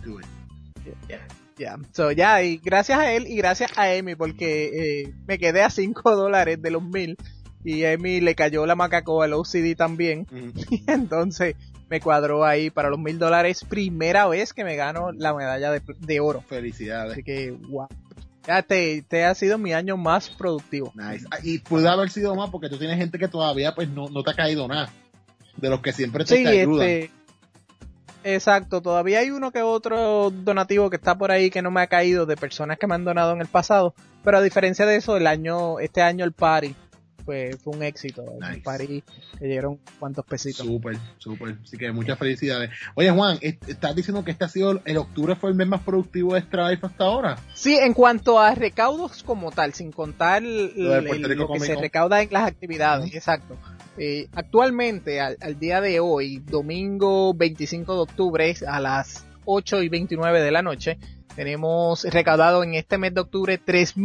Y gracias a él y gracias a Emi, porque me quedé a $5 de los 1000 y Emi le cayó la macaco al OCD también. Y entonces me cuadró ahí para los $1,000. Primera vez que me gano la medalla de oro. Felicidades. Así que, wow. Ya te ha sido mi año más productivo. Nice. Y pudo haber sido más porque tú tienes gente que todavía pues no te ha caído nada. De los que siempre te ayudan. Exacto, todavía hay uno que otro donativo que está por ahí que no me ha caído de personas que me han donado en el pasado, pero a diferencia de eso, este año el party fue un éxito. Nice. El party que dieron cuantos pesitos. Súper. Así que muchas felicidades. Oye, Juan, estás diciendo que el octubre fue el mes más productivo de Extra Life hasta ahora. Sí, en cuanto a recaudos como tal, sin contar lo que se recauda en las actividades, exacto. Actualmente, al día de hoy, domingo 25 de octubre, a las 8:29 de la noche, tenemos recaudado en este mes de octubre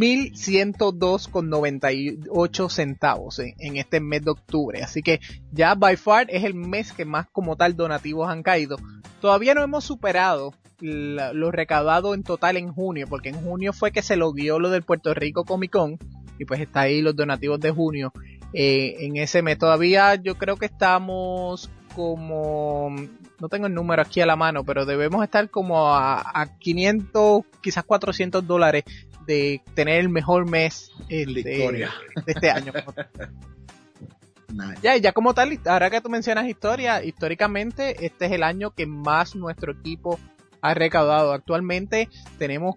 3,102,98 centavos en este mes de octubre. Así que ya by far es el mes que más como tal donativos han caído. Todavía no hemos superado lo recaudado en total en junio, porque en junio fue que se logueó lo del Puerto Rico Comic Con y pues está ahí los donativos de junio. En ese mes todavía yo creo que estamos como, no tengo el número aquí a la mano, pero debemos estar como a 500, quizás $400 de tener el mejor mes de este año. Nice. Ya como tal, ahora que tú mencionas históricamente este es el año que más nuestro equipo ha recaudado. Actualmente tenemos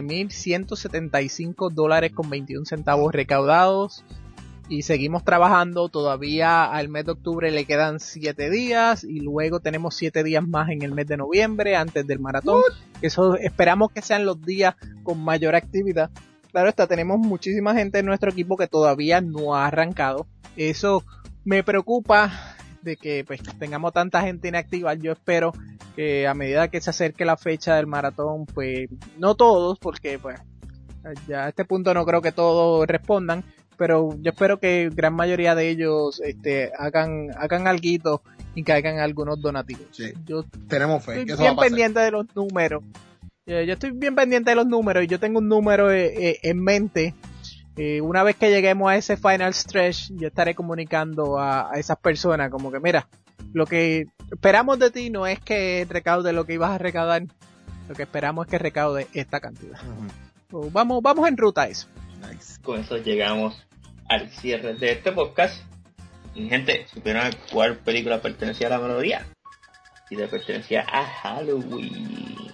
$14,175,21 recaudados. Y seguimos trabajando, todavía al mes de octubre le quedan 7 días y luego tenemos 7 días más en el mes de noviembre antes del maratón. Eso esperamos que sean los días con mayor actividad. Claro está, tenemos muchísima gente en nuestro equipo que todavía no ha arrancado. Eso me preocupa de que pues tengamos tanta gente inactiva. Yo espero que a medida que se acerque la fecha del maratón, pues no todos, porque pues ya a este punto no creo que todos respondan. Pero yo espero que gran mayoría de ellos hagan alguito y caigan algunos donativos. Sí. Yo tenemos fe. Estoy bien pendiente de los números. Yo estoy bien pendiente de los números y yo tengo un número en mente. Una vez que lleguemos a ese final stretch, yo estaré comunicando a esas personas como que mira, lo que esperamos de ti no es que recaude lo que ibas a recaudar, lo que esperamos es que recaude esta cantidad. So, vamos en ruta a eso. Nice. Con eso llegamos al cierre de este podcast. Y gente, ¿supieron cuál película pertenecía a la melodía? Y le pertenecía a Halloween.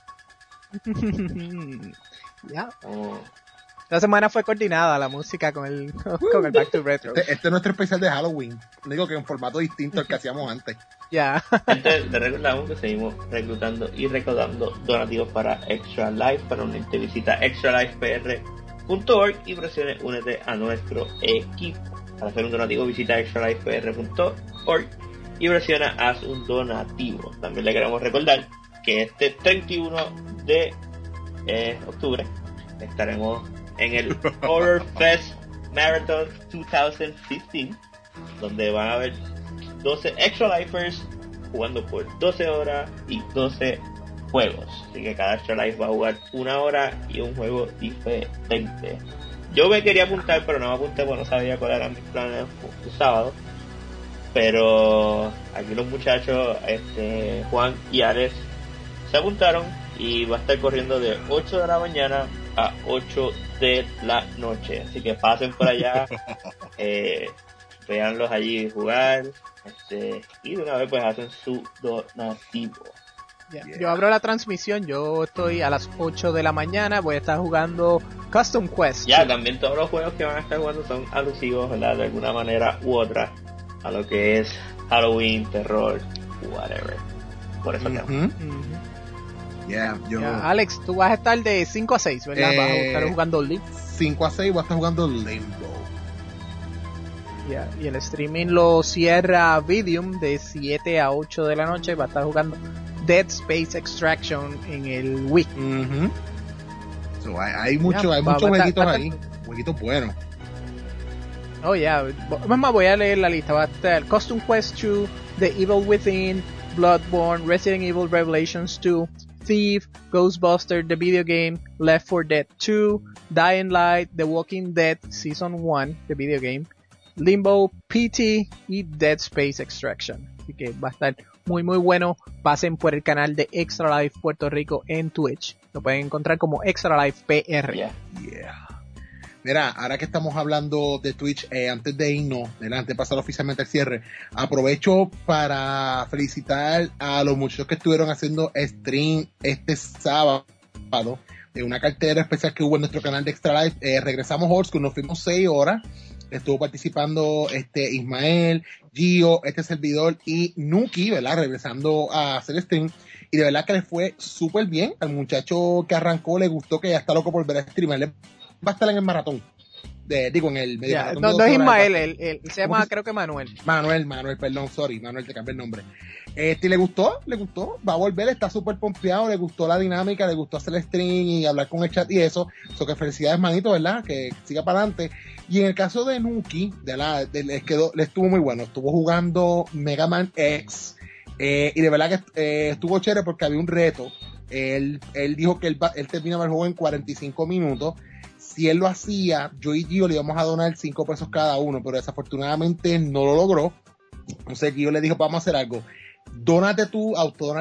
Ya. La semana fue coordinada la música con el Back to Retro. Este es nuestro especial de Halloween. Digo que en formato distinto al que hacíamos antes. Ya. Gente, les recordamos que seguimos reclutando y recaudando donativos para Extra Life. Para unirte, visita extralifepr.org y presione únete a nuestro equipo. Para hacer un donativo, visita extralifepr.org y presiona haz un donativo. También le queremos recordar que este 31 de octubre estaremos en el Horror Fest Marathon 2015, donde van a haber 12 Extra Lifers jugando por 12 horas y 12 juegos. Así que cada Extra Life va a jugar 1 hora y un juego diferente. Yo me quería apuntar, pero no me apunté porque no sabía cuáles eran mis planes el sábado. Pero aquí los muchachos, Juan y Alex, se apuntaron y va a estar corriendo de 8 de la mañana a 8 de la noche. Así que pasen por allá, véanlos allí jugar, y de una vez pues hacen su donativo. Yeah. Yo abro la transmisión, yo estoy a las 8 de la mañana, voy a estar jugando Custom Quest. Ya, también todos los juegos que van a estar jugando son alusivos, ¿verdad? De alguna manera u otra a lo que es Halloween, terror, whatever. Por eso Alex, tú vas a estar de 5 a 6, ¿verdad? Vas a estar jugando Limbo. 5 a 6 voy a estar jugando Limbo. Yeah. Y el streaming lo cierra Vidium de 7 a 8 de la noche, va a estar jugando Dead Space Extraction en el Wii. So, hay muchos jueguitos ahí, jueguitos buenos. Oh yeah, más voy a leer la lista. Va a estar Custom Quest 2, The Evil Within, Bloodborne, Resident Evil Revelations 2, Thief, Ghostbusters, The Video Game, Left 4 Dead 2, Dying Light, The Walking Dead Season 1, The Video Game, Limbo, PT y Dead Space Extraction. Así que va a estar muy muy bueno. Pasen por el canal de Extra Life Puerto Rico en Twitch. Lo pueden encontrar como Extra Life PR. Yeah. Mira, ahora que estamos hablando de Twitch, antes de irnos, antes de pasar oficialmente al cierre, aprovecho para felicitar a los muchachos que estuvieron haciendo stream este sábado de una cartera especial que hubo en nuestro canal de Extra Life. Regresamos Old School, nos fuimos 6 horas. Estuvo participando Ismael, Gio, este servidor y Nuki, ¿verdad? Regresando a hacer stream. Y de verdad que le fue súper bien. Al muchacho que arrancó le gustó, que ya está loco por ver a streamer. Va a estar en el maratón. En el medio maratón. No es Ismael, él se llama, creo que Manuel. Manuel, perdón, sorry, Manuel, te cambié el nombre. Le gustó, va a volver, está súper pompeado, le gustó la dinámica, le gustó hacer el stream y hablar con el chat y eso. Que felicidades, manito, ¿verdad? Que siga para adelante. Y en el caso de Nuki, le estuvo muy bueno, estuvo jugando Mega Man X, y de verdad que estuvo chévere porque había un reto. Él dijo que él terminaba el juego en 45 minutos. Si él lo hacía, yo y Gio le íbamos a donar 5 pesos cada uno, pero desafortunadamente no lo logró. Entonces Gio le dijo, vamos a hacer algo. Dónate tú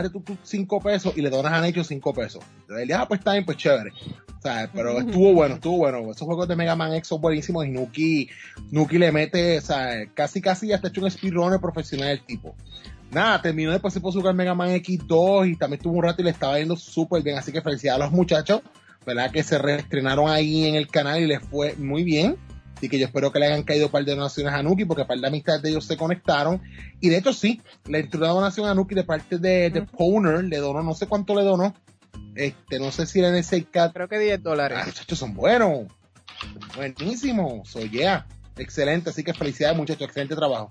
5 pesos y le donas a Necho 5 pesos. Entonces él dijo, pues está bien, pues chévere. O sea, pero estuvo bueno. Esos juegos de Mega Man X son buenísimos y Nuki le mete, o sea, casi ya está hecho un speedrunner profesional el tipo. Nada, terminó, después se puso a jugar Mega Man X2 y también estuvo un rato y le estaba yendo súper bien. Así que felicidades a los muchachos, ¿verdad? Que se reestrenaron ahí en el canal y les fue muy bien. Así que yo espero que le hayan caído un par de donaciones a Nuki, porque un par de amistades de ellos se conectaron. Y de hecho sí, le entró una donación a Nuki de parte de Powner, le donó, no sé cuánto le donó. No sé si era en el 6K. Creo que $10. Ah, muchachos, son buenos. Buenísimos. So yeah. Excelente, así que felicidades, muchachos, excelente trabajo.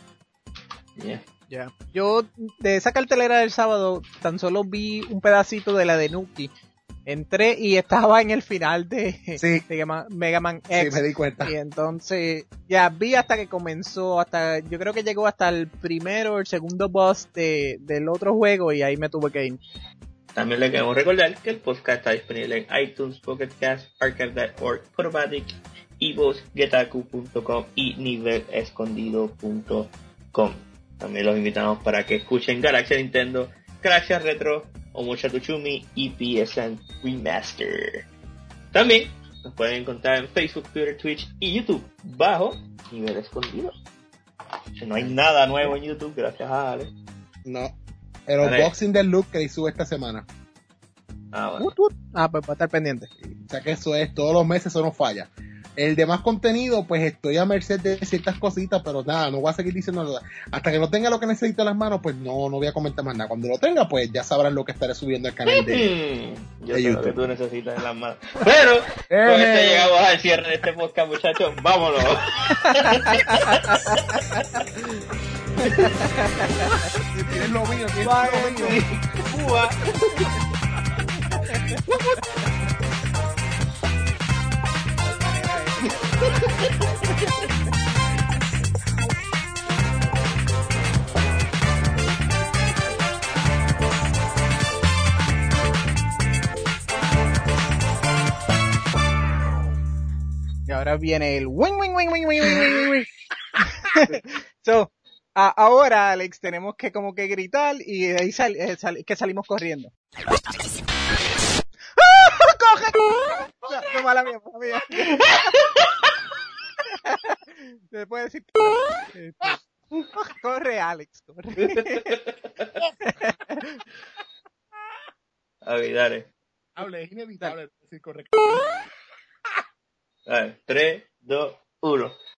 Yeah. Yeah. Yo de esa cartelera del sábado tan solo vi un pedacito de la de Nuki. Entré y estaba en el final de Mega Man X. Sí, me di cuenta. Y entonces ya vi hasta que comenzó, yo creo que llegó hasta el primero o el segundo boss del otro juego y ahí me tuve que ir. También le queremos recordar que el podcast está disponible en iTunes, Pocket Cast, Archive.org, Podomatic, iVoox, Getaku.com y nivelescondido.com. También los invitamos para que escuchen Galaxia Nintendo, Galaxia Retro, Omochatu Chumi y PSN Remaster. También nos pueden encontrar en Facebook, Twitter, Twitch y YouTube bajo Nivel Escondido. No hay nada nuevo en YouTube, gracias a Ale. No. El unboxing del look que hizo esta semana. Bueno. Pues va a estar pendiente. O sea que eso es, todos los meses eso no falla. El demás contenido, pues estoy a merced de ciertas cositas, pero nada, no voy a seguir diciendo nada. Hasta que no tenga lo que necesito en las manos, pues no voy a comentar más nada. Cuando lo tenga, pues ya sabrán lo que estaré subiendo al canal de yo sé YouTube. lo que tú necesitas en las manos. Pero, con esto llegamos al cierre de este podcast, muchachos. ¡Vámonos! Si tienes lo mío, tienes lo mío. Cuba. Y ahora viene el wing. So, ahora, Alex, tenemos que como que gritar y de ahí que salimos corriendo. ¡Coge! No, mala mía. Se puede decir. Corre, Alex, corre. A ver, dale. Hable, es inevitable decir correcto. A ver, 3, 2, 1.